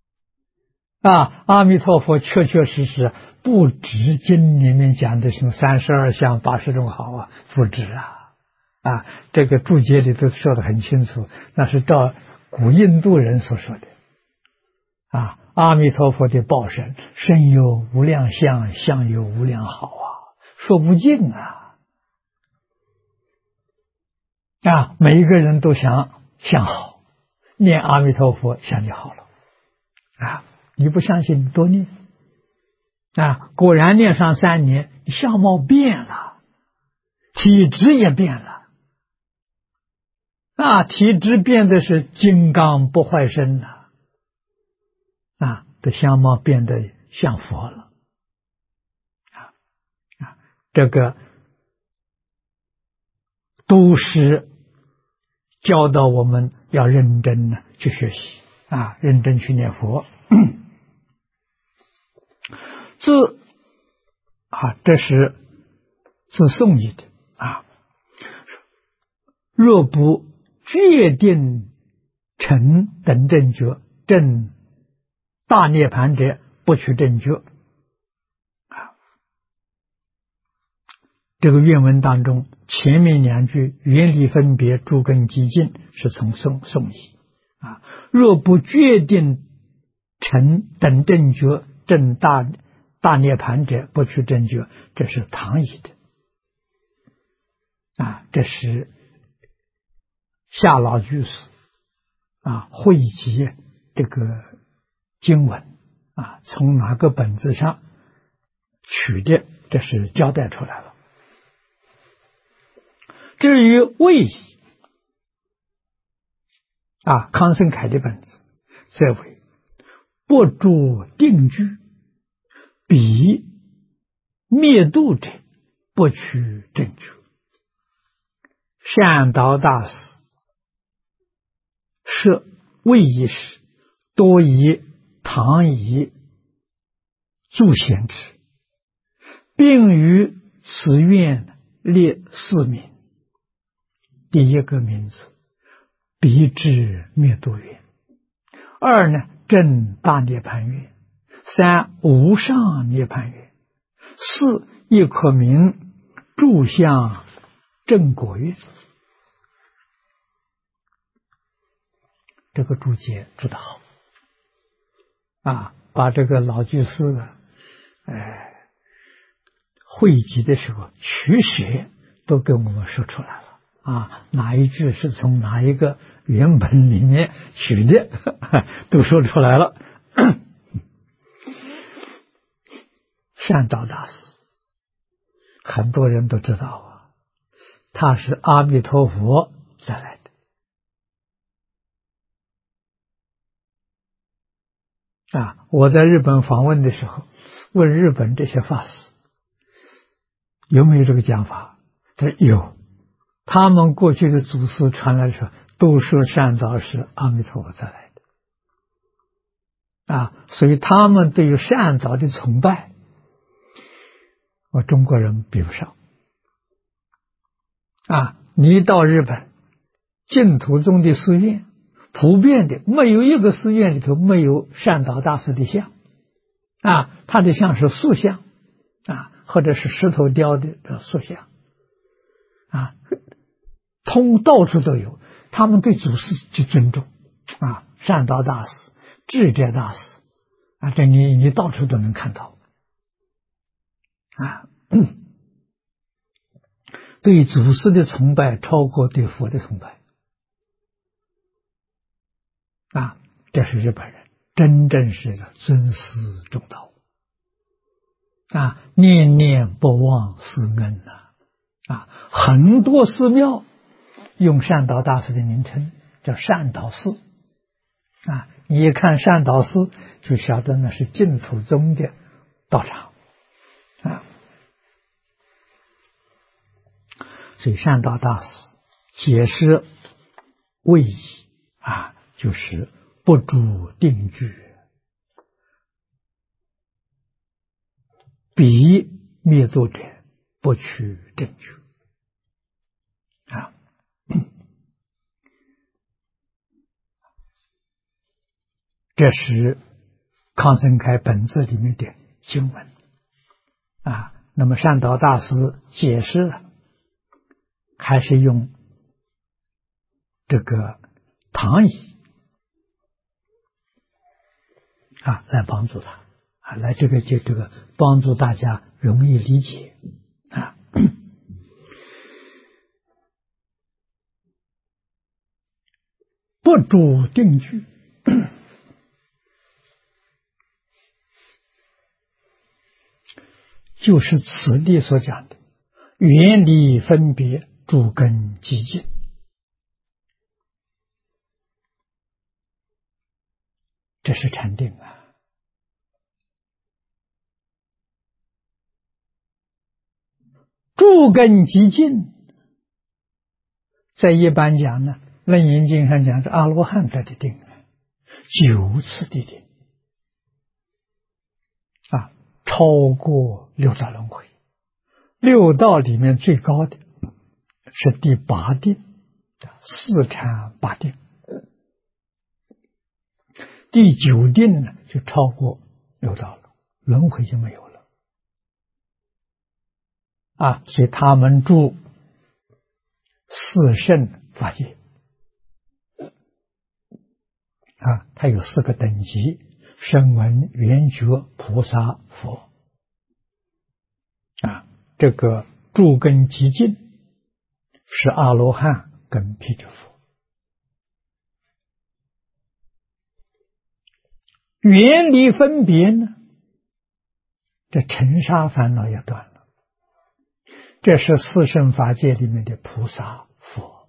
阿弥陀佛确确实实不止经里面讲的什么32相80种好不止这个注解里都说得很清楚，那是照古印度人所说的阿弥陀佛的报身，身有无量相，相有无量好说不尽每一个人都想好，念阿弥陀佛想你好了你不相信你多念果然念上3年，相貌变了，体质也变了体质变的是金刚不坏身的相貌变得像佛了这个都是教导我们要认真去学习认真去念佛。自这是自宋译的若不决定成等正觉，证大涅盘者，不取正觉这个原文当中前面2句原理分别诸根极尽是从宋译若不决定成等正觉，证大涅盘者，不取正觉，这是唐译的这是夏老居士汇集这个经文从哪个本子上取的，这是交代出来了。至于位移康生凯的本子则为不著定居，彼灭度者，不取正觉。善导大师设位移时，多以唐译注显之，并于此院列4名。第一个名字彼至灭度院，2呢正大涅盘院，3无上涅盘院，4亦可名住相正果院。这个注解注得好把这个老居士汇集的时候取舍都给我们说出来了哪一句是从哪一个原本里面取的，都说出来了。善导大师，很多人都知道他是阿弥陀佛再来的。我在日本访问的时候，问日本这些法师有没有这个讲法，他说有，他们过去的祖师传来的时候，都说善导是阿弥陀佛再来的。所以他们对于善导的崇拜，我中国人比不上。你到日本净土宗的寺院，普遍的没有一个寺院里头没有善导大师的像。他的像是塑像或者是石头雕的塑像到处都有。他们对祖师去尊重善导大师、智者大师这你到处都能看到对祖师的崇拜超过对佛的崇拜这是日本人真正是尊师重道念念不忘师恩很多寺庙用善导大师的名称叫善导寺你一看善导寺就晓得那是净土宗的道场所以善导大师解释谓义就是不住定句，彼灭度者不取正句这是康生开本字里面的经文那么善导大师解释了，还是用这个唐译来帮助他来这个帮助大家容易理解不住定句就是此地所讲的远离分别，诸根寂静。这是禅定诸根寂静，在一般讲呢，楞严经上讲是阿罗汉得的定9次的定超过六道轮回。六道里面最高的是第8定，四禅八定。第9定呢，就超过六道了，轮回就没有了所以他们住四圣法界它有4个等级：声闻、缘觉、菩萨、佛这个诸根寂静是阿罗汉跟辟支佛。远离分别呢，这尘沙烦恼也断了，这是四圣法界里面的菩萨佛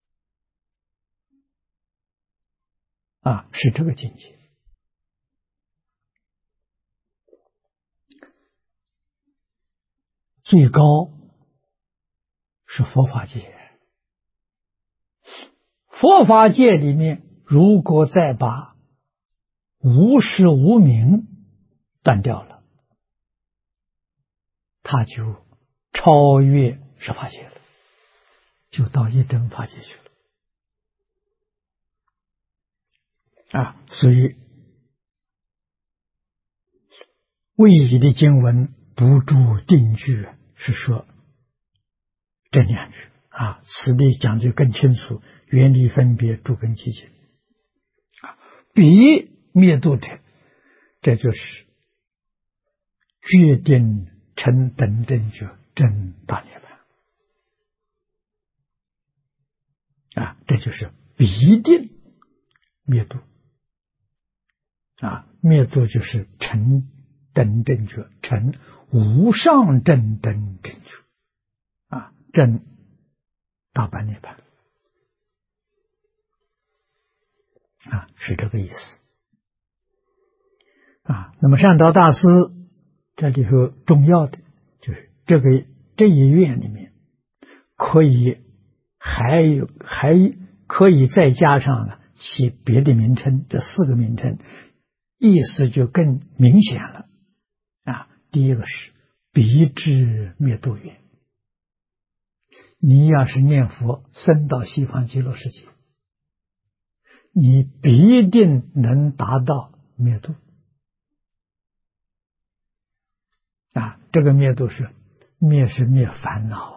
是这个境界。最高是佛法界，佛法界里面如果再把无始无明断掉了，他就超越十法界了，就到一真法界去了所以谓义的经文不住定句是说这2句此地讲就更清楚，远离分别，诸根寂静彼灭度者，这就是决定成等正觉真大涅槃这就是必定灭度灭度就是成等正觉，成无上正等正觉正大般涅槃是这个意思那么善导大师这里头重要的就是这一愿里面还可以再加上其别的名称，这4个名称意思就更明显了第一个是必至灭度愿，你要是念佛升到西方极乐世界，你必定能达到灭度这个灭度是灭烦恼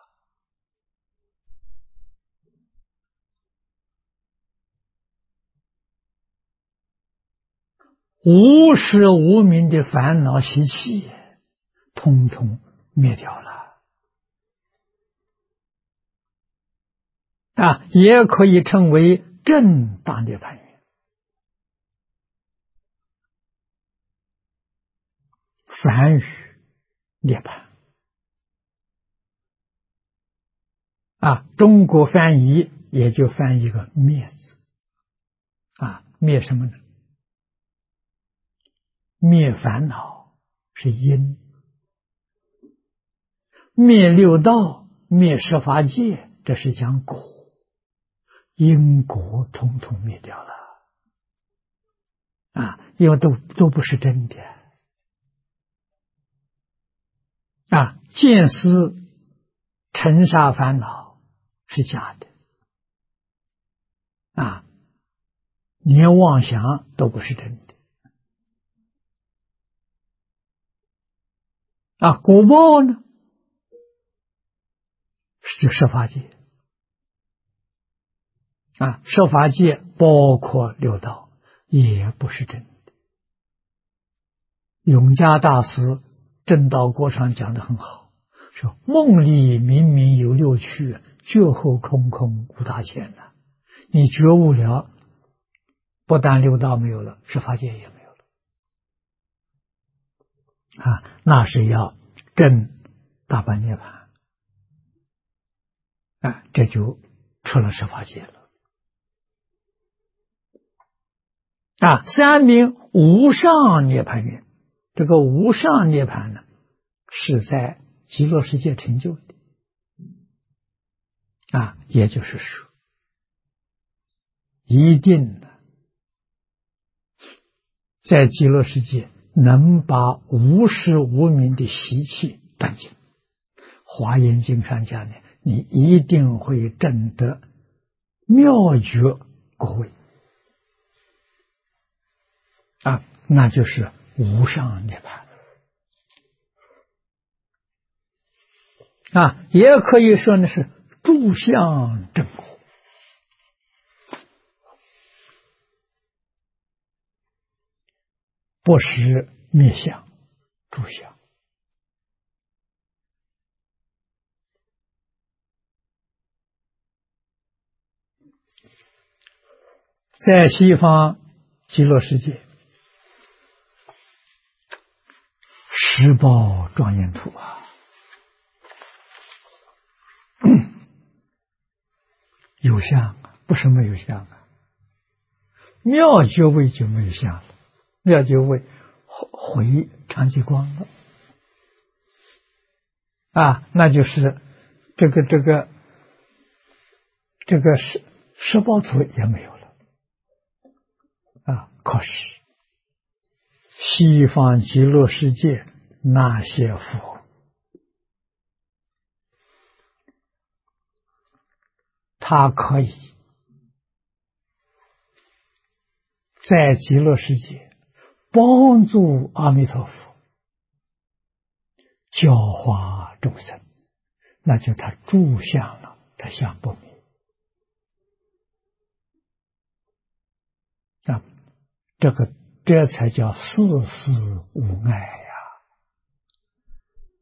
无始无明的烦恼习气通通灭掉了也可以称为正大涅槃愿。梵语涅槃中国翻译也就翻译个灭字灭什么呢？灭烦恼是因，灭六道，灭十法界，这是讲果，因果统统灭掉了因为都不是真的见思尘沙烦恼是假的连妄想都不是真的果报呢是十法界十法界包括六道也不是真的。永嘉大师正道国上讲得很好，说梦里明明有六趣，觉后空空无大千你觉悟了，不但六道没有了，十法界也没有了那是要证大般涅槃这就出了十法界了三名无上涅槃愿，这个无上涅槃呢是在极乐世界成就的也就是说一定在极乐世界能把无始无明的习气断尽。华严经上讲的，你一定会证得妙觉果位那就是无上涅槃也可以说呢是住相正果不识灭相，住相在西方极乐世界十宝庄严土有相不是没有相妙觉位就没有相了，妙觉位回常寂光了那就是这个十宝土也没有了可是西方极乐世界那些佛他可以在极乐世界帮助阿弥陀佛教化众生，那就他住相了，他相不灭这才叫世事无碍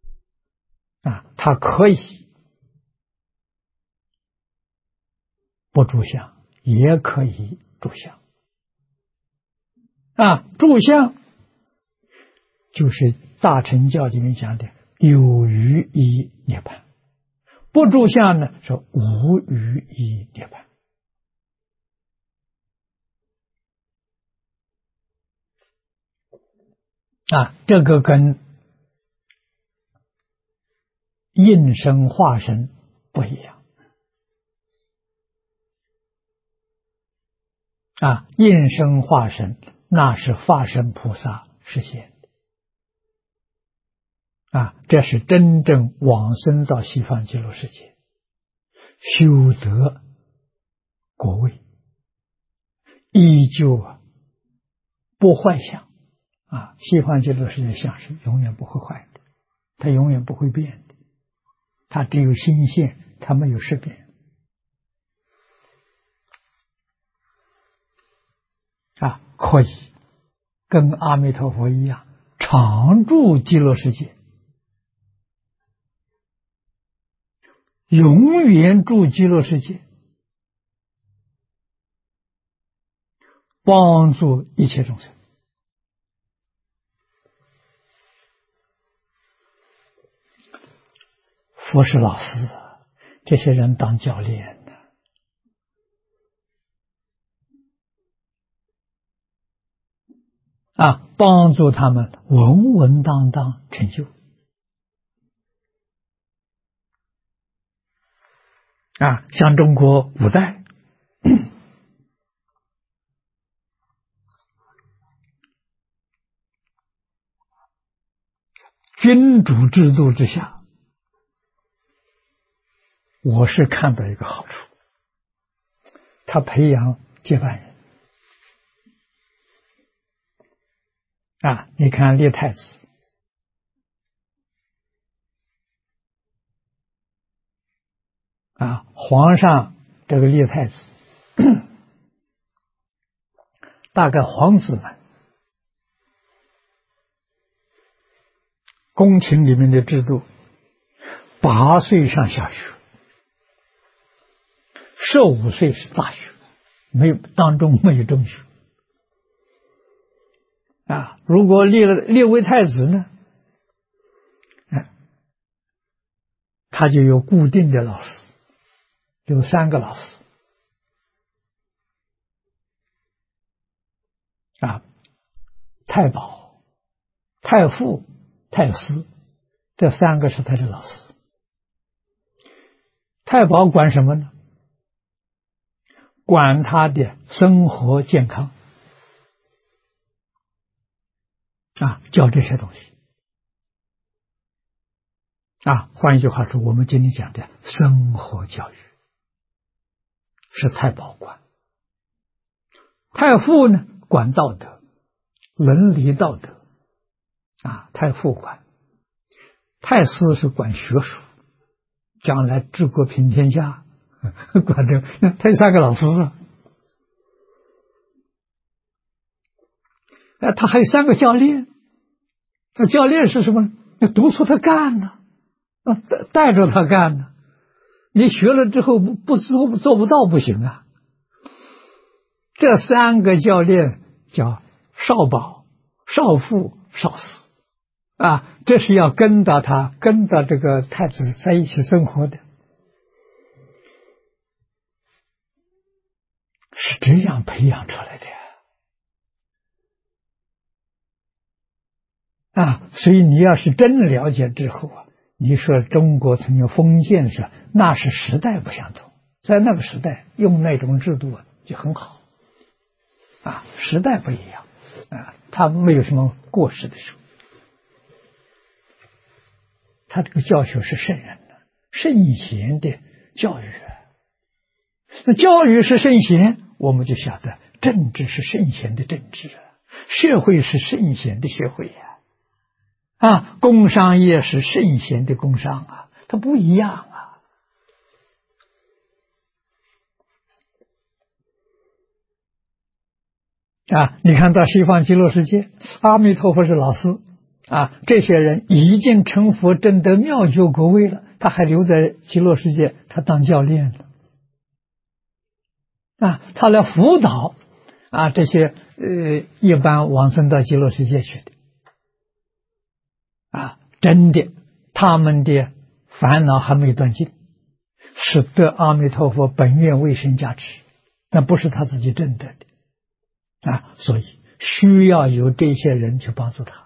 他可以不住相，也可以住相。住相就是大乘教里面讲的有余依涅槃，不住相呢是无余依涅槃。这个跟应身化身不一样。应身化身那是化身菩萨实现的。这是真正往生到西方极乐世界，修得果位，依旧不坏相。西方极乐世界相是永远不会坏的，它永远不会变的，它只有新现，它没有识变。可以跟阿弥陀佛一样，常住极乐世界，永远住极乐世界，帮助一切众生。佛是老师，这些人当教练的。帮助他们稳稳当当成就。像中国古代君主制度之下，我是看到一个好处，他培养接班人。你看列太子，皇上这个列太子，大概皇子们宫廷里面的制度，8岁上小学，15岁是大学，当中没有中学。如果列为太子呢，他就有固定的老师，有3个老师。太保、太傅、太师，这3个是他的老师。太保管什么呢？管他的生活健康。教这些东西。换一句话说，我们今天讲的生活教育是太保管。太傅呢，管道德、伦理道德。太傅管。太师是管学术，将来治国平天下，管这他有3个老师他还有3个教练。教练是什么呢？要督促他干呢，带着他干呢。你学了之后做不到不行啊。这3个教练叫少保、少傅、少师。这是要跟到这个太子在一起生活的，是这样培养出来的呀。所以你要是真了解之后你说中国曾有封建时，那是时代不相同，在那个时代用那种制度就很好。时代不一样，他没有什么过时的时候。他这个教学是圣人的、圣贤的教育。那教育是圣贤，我们就晓得政治是圣贤的政治，社会是圣贤的社会工商业是圣贤的工商它不一样你看到西方极乐世界，阿弥陀佛是老师这些人已经成佛证得妙觉果位了，他还留在极乐世界，他当教练了。 他来辅导这些一般往生到极乐世界去的真的他们的烦恼还没断尽，是得阿弥陀佛本愿威神加持，那不是他自己证得的所以需要有这些人去帮助他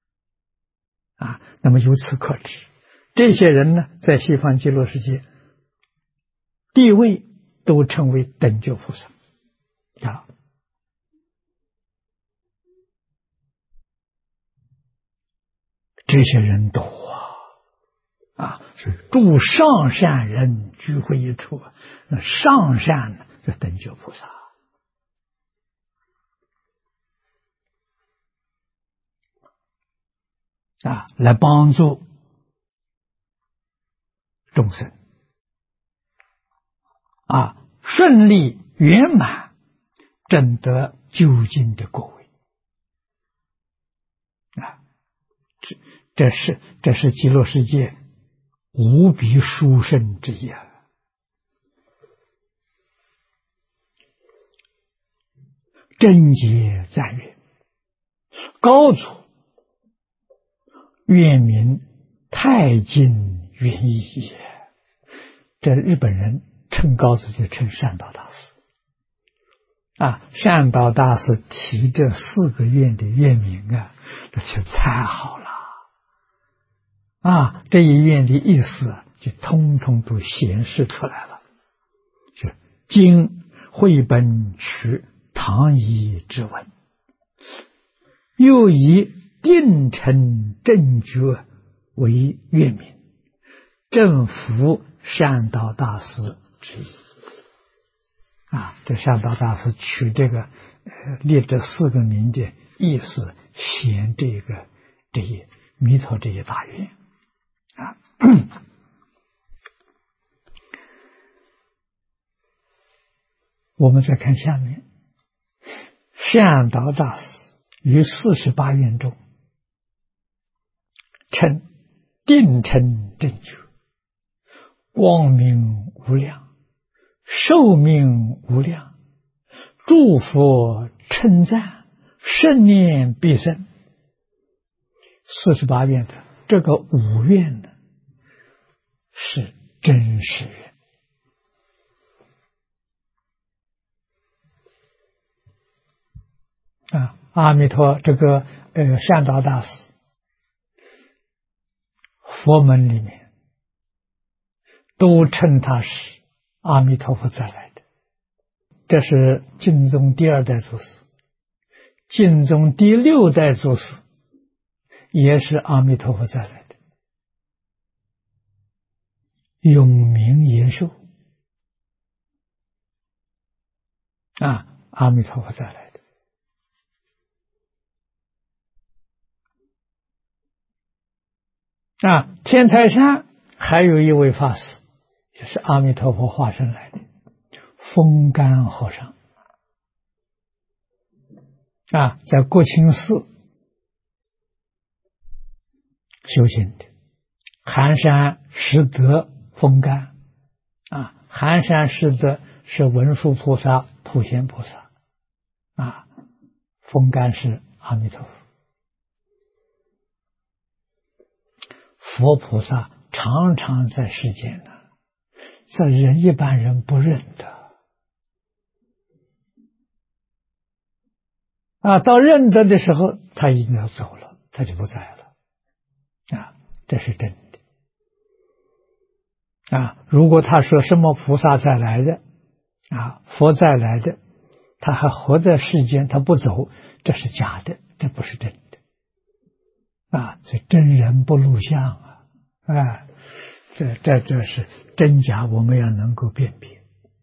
那么由此可知，这些人呢，在西方极乐世界地位都称为等觉菩萨这些人多是诸上善人聚会一处那上善呢，是等觉菩萨来帮助众生顺利圆满证得究竟的果位这是极乐世界无比殊胜之一真结赞曰：高祖愿明太净云意也。这日本人称高祖就称善导大师善导大师提这4个愿的愿名这就太好了这一愿的意思就通通都显示出来了，就经绘本取唐仪之文，又以定成正觉为愿名，正符善导大师之意这善导大师取这个列这4个名的意思，显这一弥陀这一大愿我们再看下面，善导大师于48愿中称定成正觉，光明无量，寿命无量，诸佛称赞，圣念必生。48愿的这个5愿呢，是真实愿阿弥陀这个善导大师佛门里面都称他是阿弥陀佛再来的，这是净宗第2代祖师，净宗第6代祖师也是阿弥陀佛再来的，永明延寿阿弥陀佛再来的。天台山还有一位法师，也是阿弥陀佛化身来的，风干和尚在国清寺修行的，寒山拾得风干寒山拾得是文殊菩萨、普贤菩萨风干是阿弥陀佛。佛菩萨常常在世间这人一般人不认得到认得的时候他已经要走了，他就不在了这是真的如果他说什么菩萨再来的佛再来的，他还活在世间，他不走，这是假的，这不是真的所以真人不露相这是真假，我们要能够辨别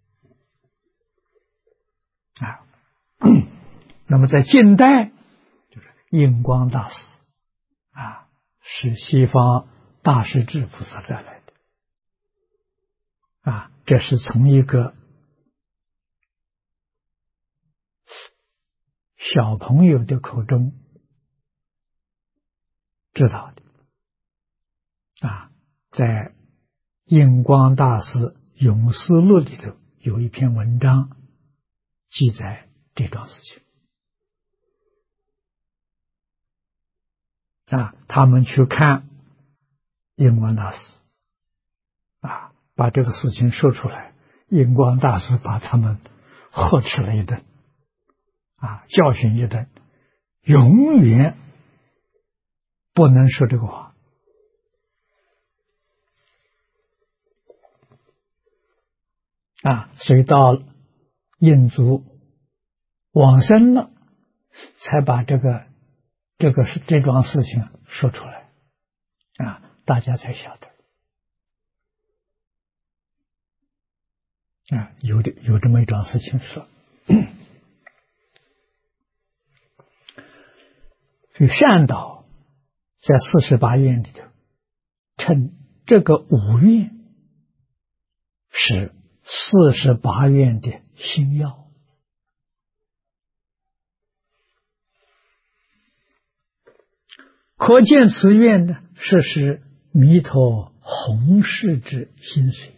那么在近代，就是印光大师是西方大势至菩萨再来的这是从一个小朋友的口中知道的在印光大师永思录里头有一篇文章记载这桩事情啊。他们去看印光大师啊，把这个事情说出来，印光大师把他们呵斥了一顿啊，教训一顿，永远不能说这个话啊。所以到印祖往生了，才把这桩事情说出来啊，大家才晓得啊，有这么一桩事情说。所以善导在48愿里头称这个5愿是48愿的心要。可见此愿呢，是使弥陀弘誓之心髓，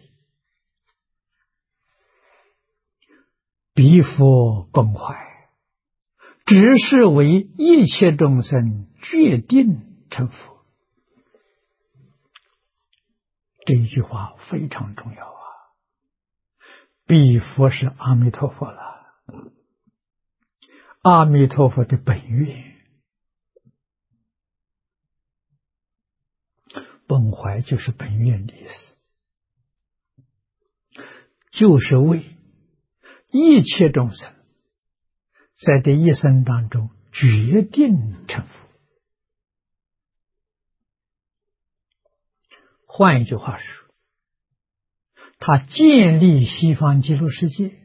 彼佛崩坏，只是为一切众生决定成佛。这一句话非常重要啊！彼佛是阿弥陀佛了，阿弥陀佛的本愿。本怀就是本愿的意思，就是为一切众生在这一生当中决定成佛。换一句话说，他建立西方极乐世界，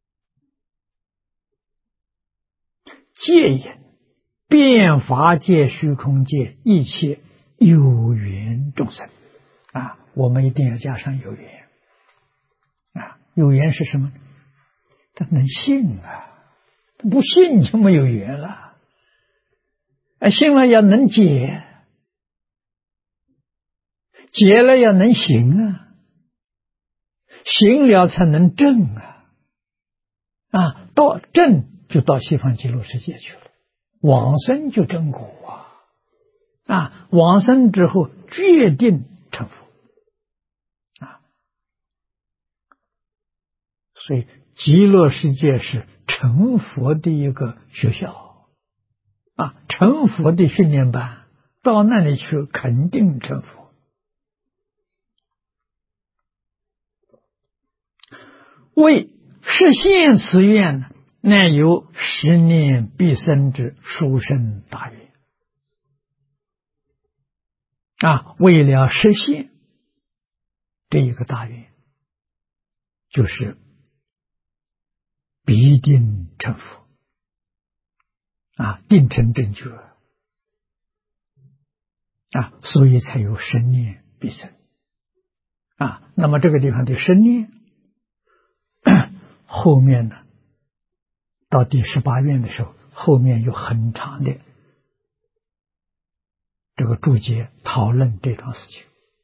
戒引遍法界虚空界一切有缘众生啊，我们一定要加上有缘啊。有缘是什么？他能信啊，不信就没有缘了。信了要能解，解了要能行啊，行了才能证啊，到证就到西方极乐世界去了，往生就证果啊，往生之后决定成佛啊。所以极乐世界是成佛的一个学校啊，成佛的训练班，到那里去肯定成佛。为实现此愿，乃有10年必生之殊胜大愿啊！为了实现这一个大愿，就是必定成佛啊，定成正觉啊，所以才有10年必生啊。那么这个地方的10年，后面呢，到第18愿的时候，后面有很长的这个注解讨论这桩事情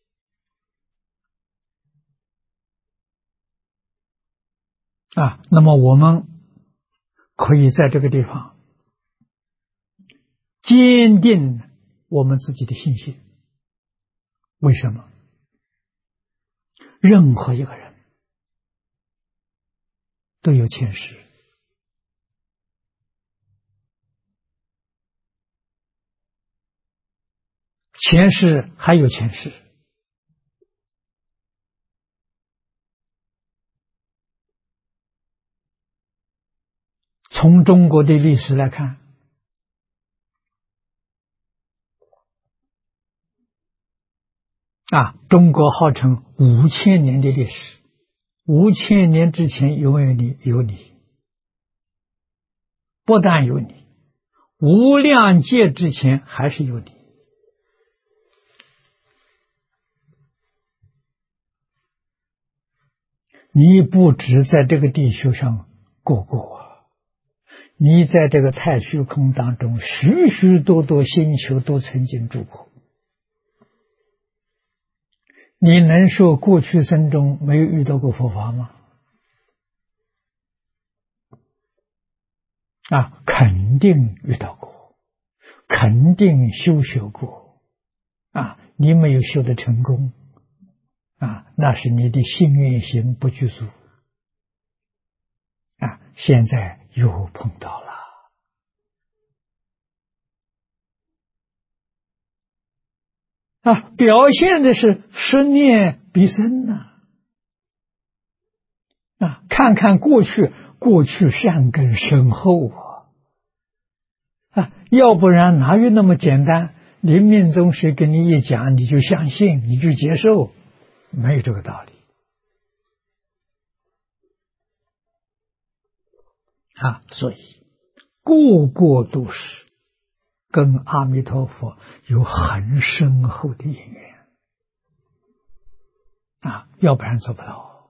啊。那么我们可以在这个地方坚定我们自己的信心。为什么？任何一个人都有前世，前世还有前世。从中国的历史来看，中国号称5000年的历史，5000年之前有没有你？有你，不但有你，无量劫之前还是有你。你不止在这个地球上过过你在这个太虚空当中，许许多多星球都曾经住过。你能说过去生中没有遇到过佛法吗？ 肯定遇到过，肯定修学过，你没有修得成功，那是你的信愿行不具足，现在又碰到了，表现的是十念必生呐，看看过去善根深厚要不然哪有那么简单？临命终时跟你一讲，你就相信，你就接受，没有这个道理所以个个都是跟阿弥陀佛有很深厚的因缘要不然做不到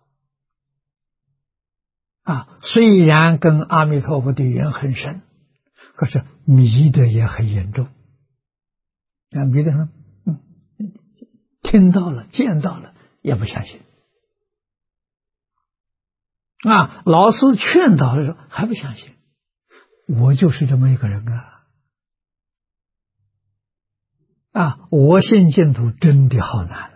虽然跟阿弥陀佛的缘很深，可是迷的也很严重迷的呢，听到了见到了也不相信老师劝导的时候还不相信，我就是这么一个人我信净土真的好难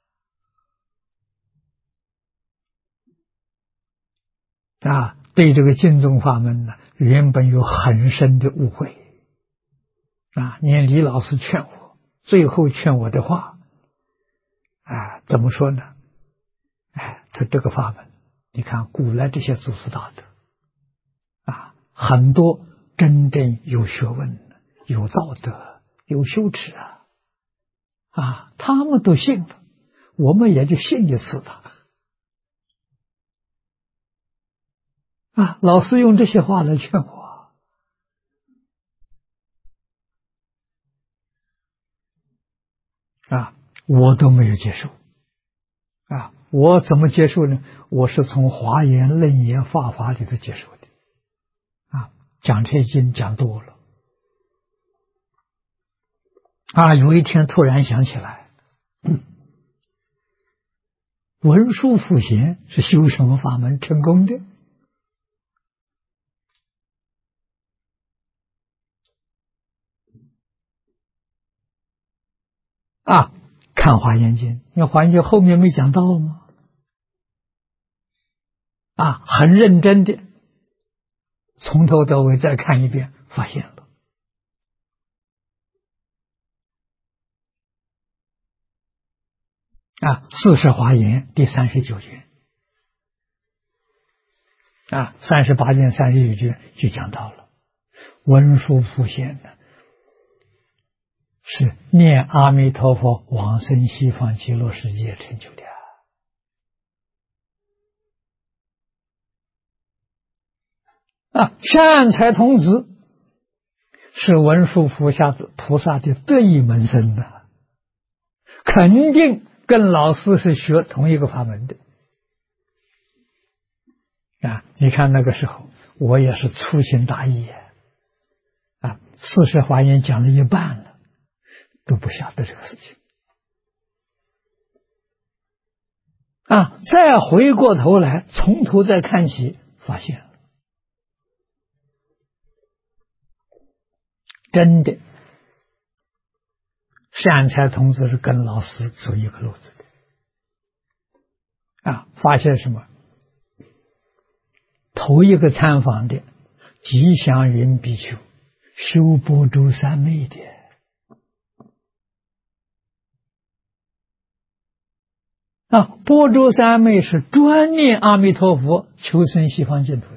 对这个净宗法门呢，原本有很深的误会连李老师劝我，最后劝我的话怎么说呢？他这个法门，你看古来这些祖师大德很多真正有学问、有道德、有羞耻他们都信了，我们也就信一次吧老师用这些话来劝我我都没有接受我怎么接受呢？我是从华严、楞严、法华里头接受的讲这经讲多了有一天突然想起来文殊普贤是修什么法门成功的看华严经，因为华严经后面没讲到吗很认真的从头到尾再看一遍，发现了四摄华严第39卷38卷、39卷就讲到了文殊普贤的是念阿弥陀佛往生西方极乐世界成就的善财童子是文殊菩萨的得意门生肯定跟老师是学同一个法门的你看那个时候我也是粗心大意四摄华严讲了一半了，都不晓得这个事情再回过头来从头再看起，发现了真的善财童子是跟老师走一个路子的发现什么？头一个参访的吉祥云比丘修般舟三昧的般舟三昧是专念阿弥陀佛求生西方净土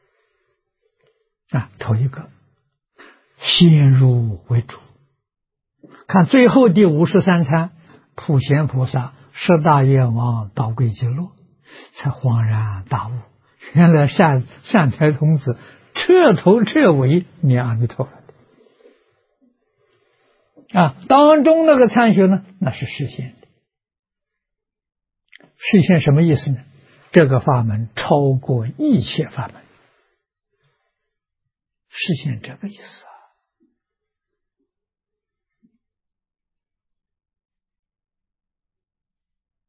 的头一个先入为主。看最后第53参，普贤菩萨十大愿王导归极乐，才恍然大悟，原来善财童子彻头彻尾念阿弥陀佛当中那个参学呢，那是实现的。实现什么意思呢？这个法门超过一切法门，实现这个意思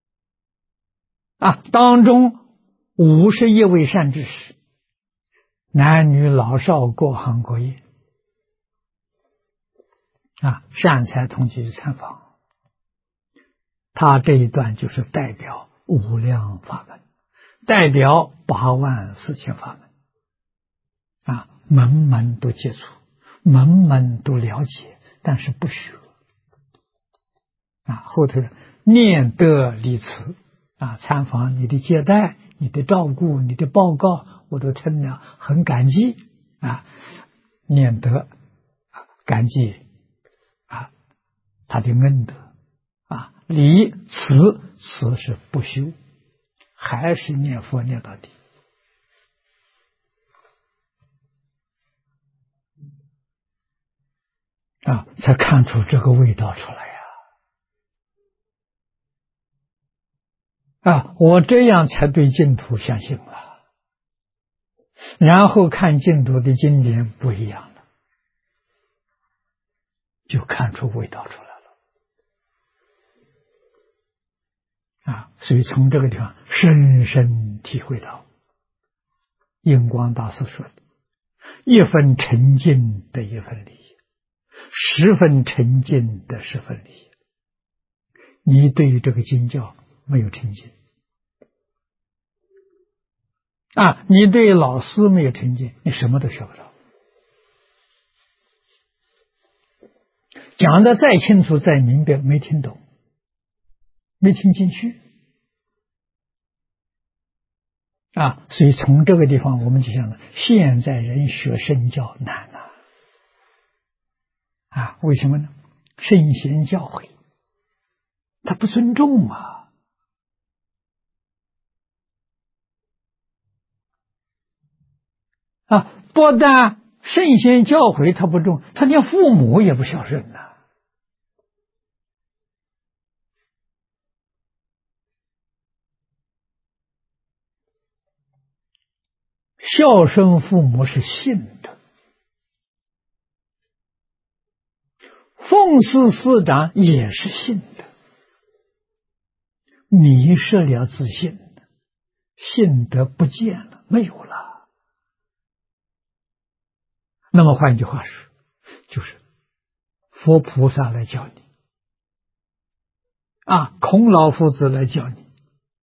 当中51位善知识， 男女老少各行各业善财童子参访，他这一段就是代表无量法门，代表84000法门门门都接触，门门都了解，但是不学后头念得离词参访你的接待，你的照顾，你的报告，我都听了很感激念得感激他的恩德离词是不修，还是念佛念到底才看出这个味道出来我这样才对净土相信了，然后看净土的经典不一样了，就看出味道出来了所以从这个地方深深体会到印光大师说的一分沉静得一分利益，10分沉静得10分利益。你对于这个经教没有沉静你对老师没有沉静，你什么都学不到。讲的再清楚再明白，没听懂，没听进去所以从这个地方我们就想了，现在人学圣教难为什么呢？圣贤教诲他不尊重不但圣贤教诲他不重，他连父母也不孝顺孝顺父母是信的，奉事师长也是信的，迷失了自信，信德不见了，没有了。那么换句话说，就是佛菩萨来教你孔老夫子来教你，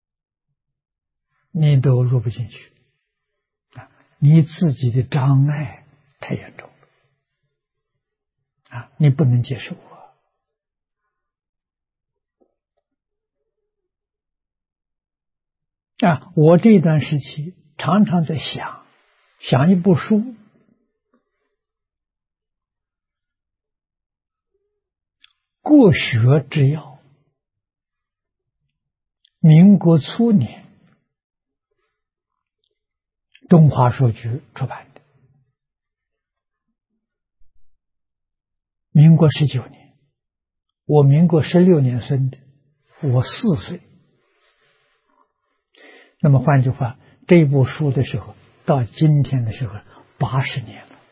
你都入不进去你自己的障碍太严重了你不能接受我这段时期常常在想一部书，国学之要，民国初年东华书局出版的，民国19年，我民国16年生的，我4岁。那么换句话，这部书的时候到今天的时候80年了，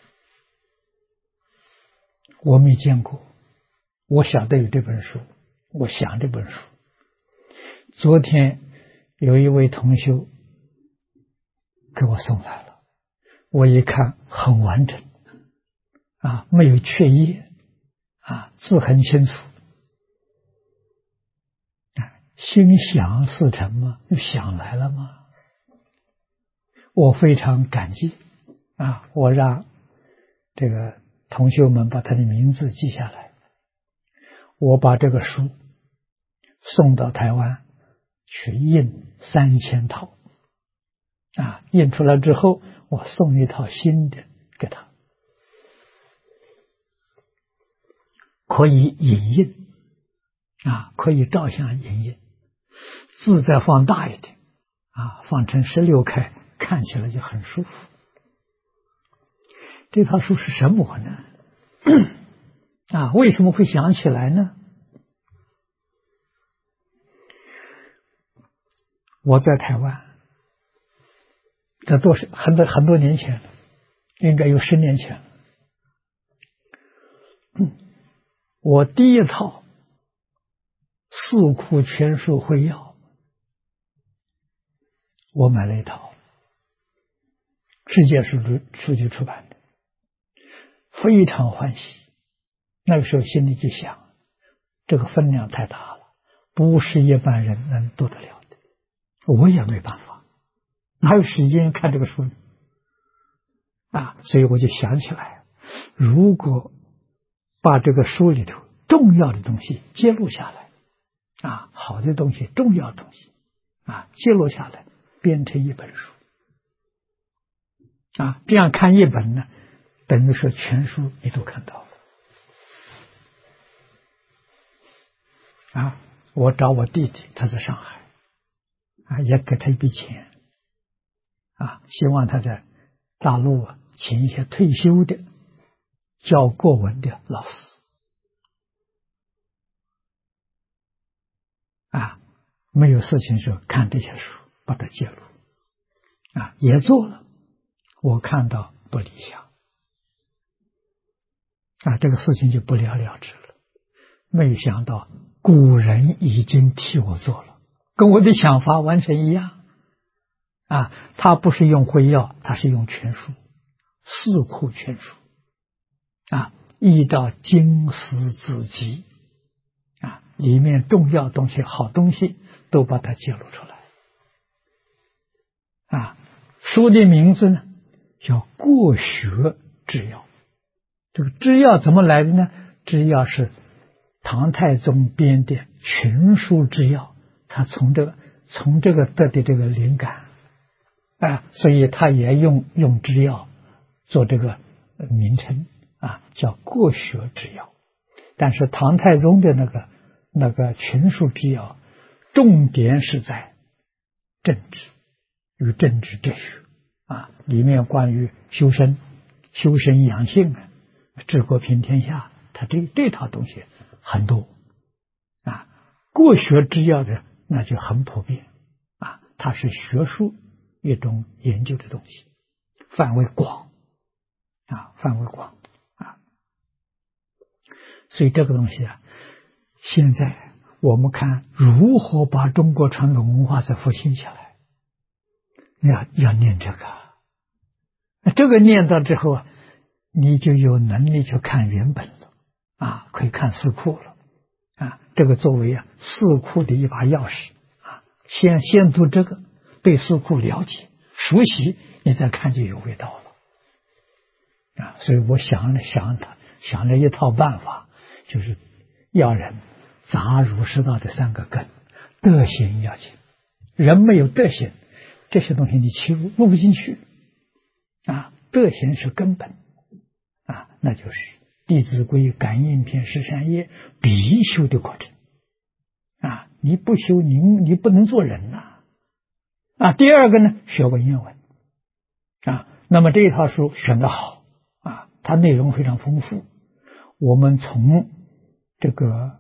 我没见过，我晓得有这本书，我想这本书。昨天有一位同修给我送来了，我一看很完整没有缺页字很清楚心想事成吗？又想来了吗？我非常感激我让这个同学们把他的名字记下来，我把这个书送到台湾去印3000套印出来之后，我送一套新的给他，可以影印可以照相影印，字再放大一点放成16开，看起来就很舒服。这套书是什么呢？为什么会想起来呢？我在台湾，这都是很多年前了，应该有10年前了。我第一套四库全书会要，我买了一套， 世界书局出版的，非常欢喜。那个时候心里就想，这个分量太大了，不是一般人能读得了的，我也没办法，哪有时间看这个书呢？所以我就想起来，如果把这个书里头重要的东西揭露下来，好的东西、重要的东西，揭露下来，编成一本书，这样看一本呢，等于说全书你都看到了。我找我弟弟，他在上海，也给他一笔钱，希望他在大陆请一些退休的教国文的老师，没有事情时看这些书，把它揭露，也做了，我看到不理想，这个事情就不了了之了。没想到古人已经替我做了，跟我的想法完全一样，他不是用会要，他是用全书，四库全书，依照经史子集，里面重要东西、好东西都把它揭露出来。书的名字呢叫《国学之要》。这个之要怎么来的呢？之要是唐太宗编的群书之要，他从这个得的这个灵感，所以他也用之要做这个名称，叫《国学之要》。但是唐太宗的那个群书之要，重点是在政治与政治哲学，里面关于修身养性治国平天下，他这套东西很多，国学之要的那就很普遍，它是学术一种研究的东西，范围广，所以这个东西现在我们看如何把中国传统文化再复兴起来，要念这个念到之后你就有能力去看原本了，可以看四库了，这个作为四库的一把钥匙，先读这个，对四库了解熟悉，你再看就有味道了，所以我想了一套办法，就是要人杂儒释道的三个根，德行要紧，人没有德行，这些东西你入不进去，德行是根本，那就是《弟子规》《感应篇》《十善业》必修的过程，你不修你不能做人第二个呢，学文言文，那么这一套书选得好，它内容非常丰富，我们从这个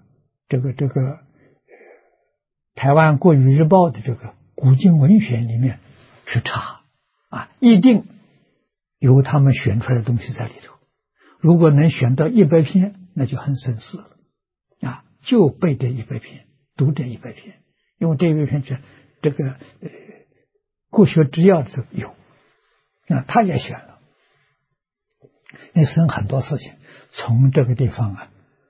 台湾国语日报的这个古今文选里面去查，一定有他们选出来的东西在里头。如果能选到100篇，那就很省事了，就背这100篇，读这100篇，因为这100篇是这个国学之要的有，他也选了，那省很多事情，从这个地方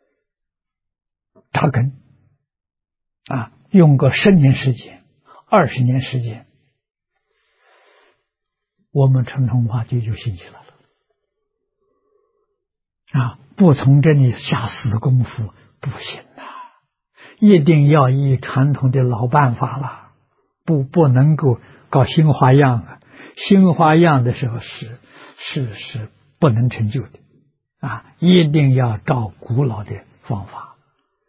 扎根，用个10年时间、20年时间，我们传统文化就兴起来了。不从这里下死功夫不行一定要以传统的老办法了，不能够搞新花样新花样的时候是不能成就的一定要照古老的方法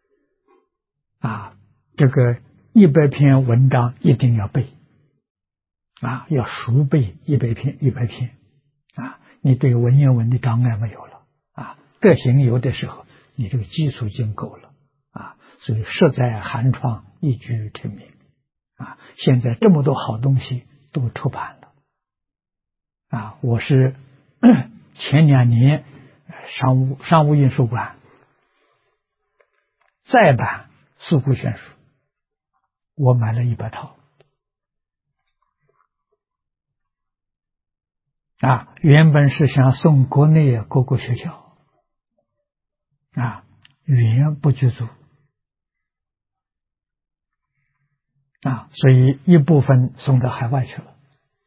这个100篇文章一定要背要熟背100篇你对文言文的障碍没有了德行有的时候你这个基础已经够了所以实在寒窗一举成名现在这么多好东西都出版了我是前2年商务印书馆再版四库全书，我买了100套原本是想送国内各个学校，语言不具足，所以一部分送到海外去了。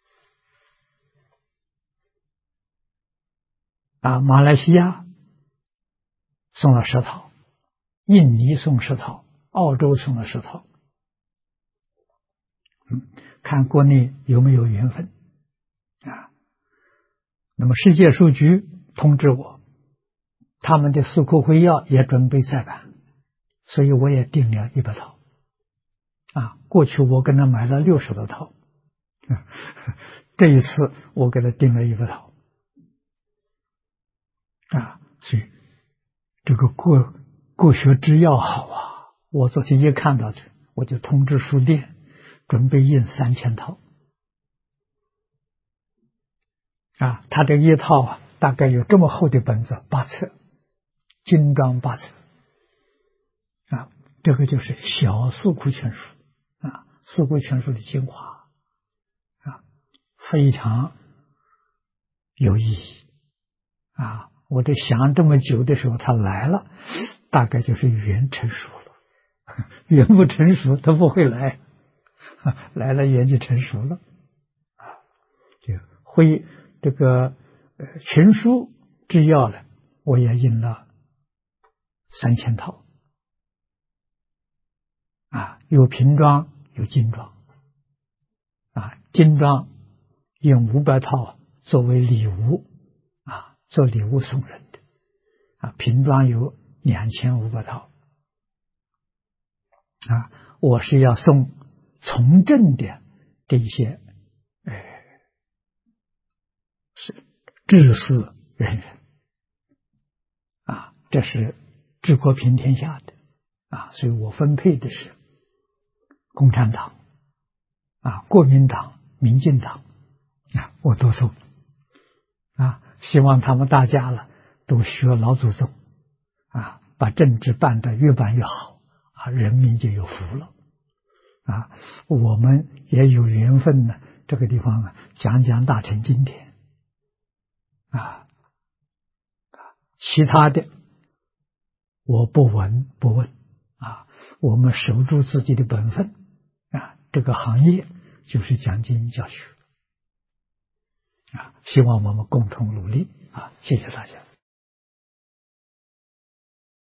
马来西亚送了10套，印尼送10套，澳洲送了10套。看国内有没有缘分那么世界书局通知我，他们的四库会要也准备再版，所以我也订了100套。过去我跟他买了60多套，这一次我给他订了100套。所以这个国学之要好我昨天一看到我就通知书店准备印3000套。他这一套大概有这么厚的本子，8册，精装8册。这个就是小四库全书四库全书的精华非常有意义我这想这么久的时候，他来了，大概就是语言成熟了。语言不成熟，他不会来，来了语言就成熟了。就会这个群书制药呢，我也印了3000套有平装有精装精装印500套作为礼物做礼物送人的平装有2500套我是要送从政的这些是治世人员这是治国平天下的所以我分配的是共产党国民党、民进党我都送希望他们大家了都学老祖宗把政治办得越办越好人民就有福了我们也有缘分呢，这个地方讲讲大乘经典其他的我不闻不问我们守住自己的本分这个行业就是讲经教学希望我们共同努力谢谢大家。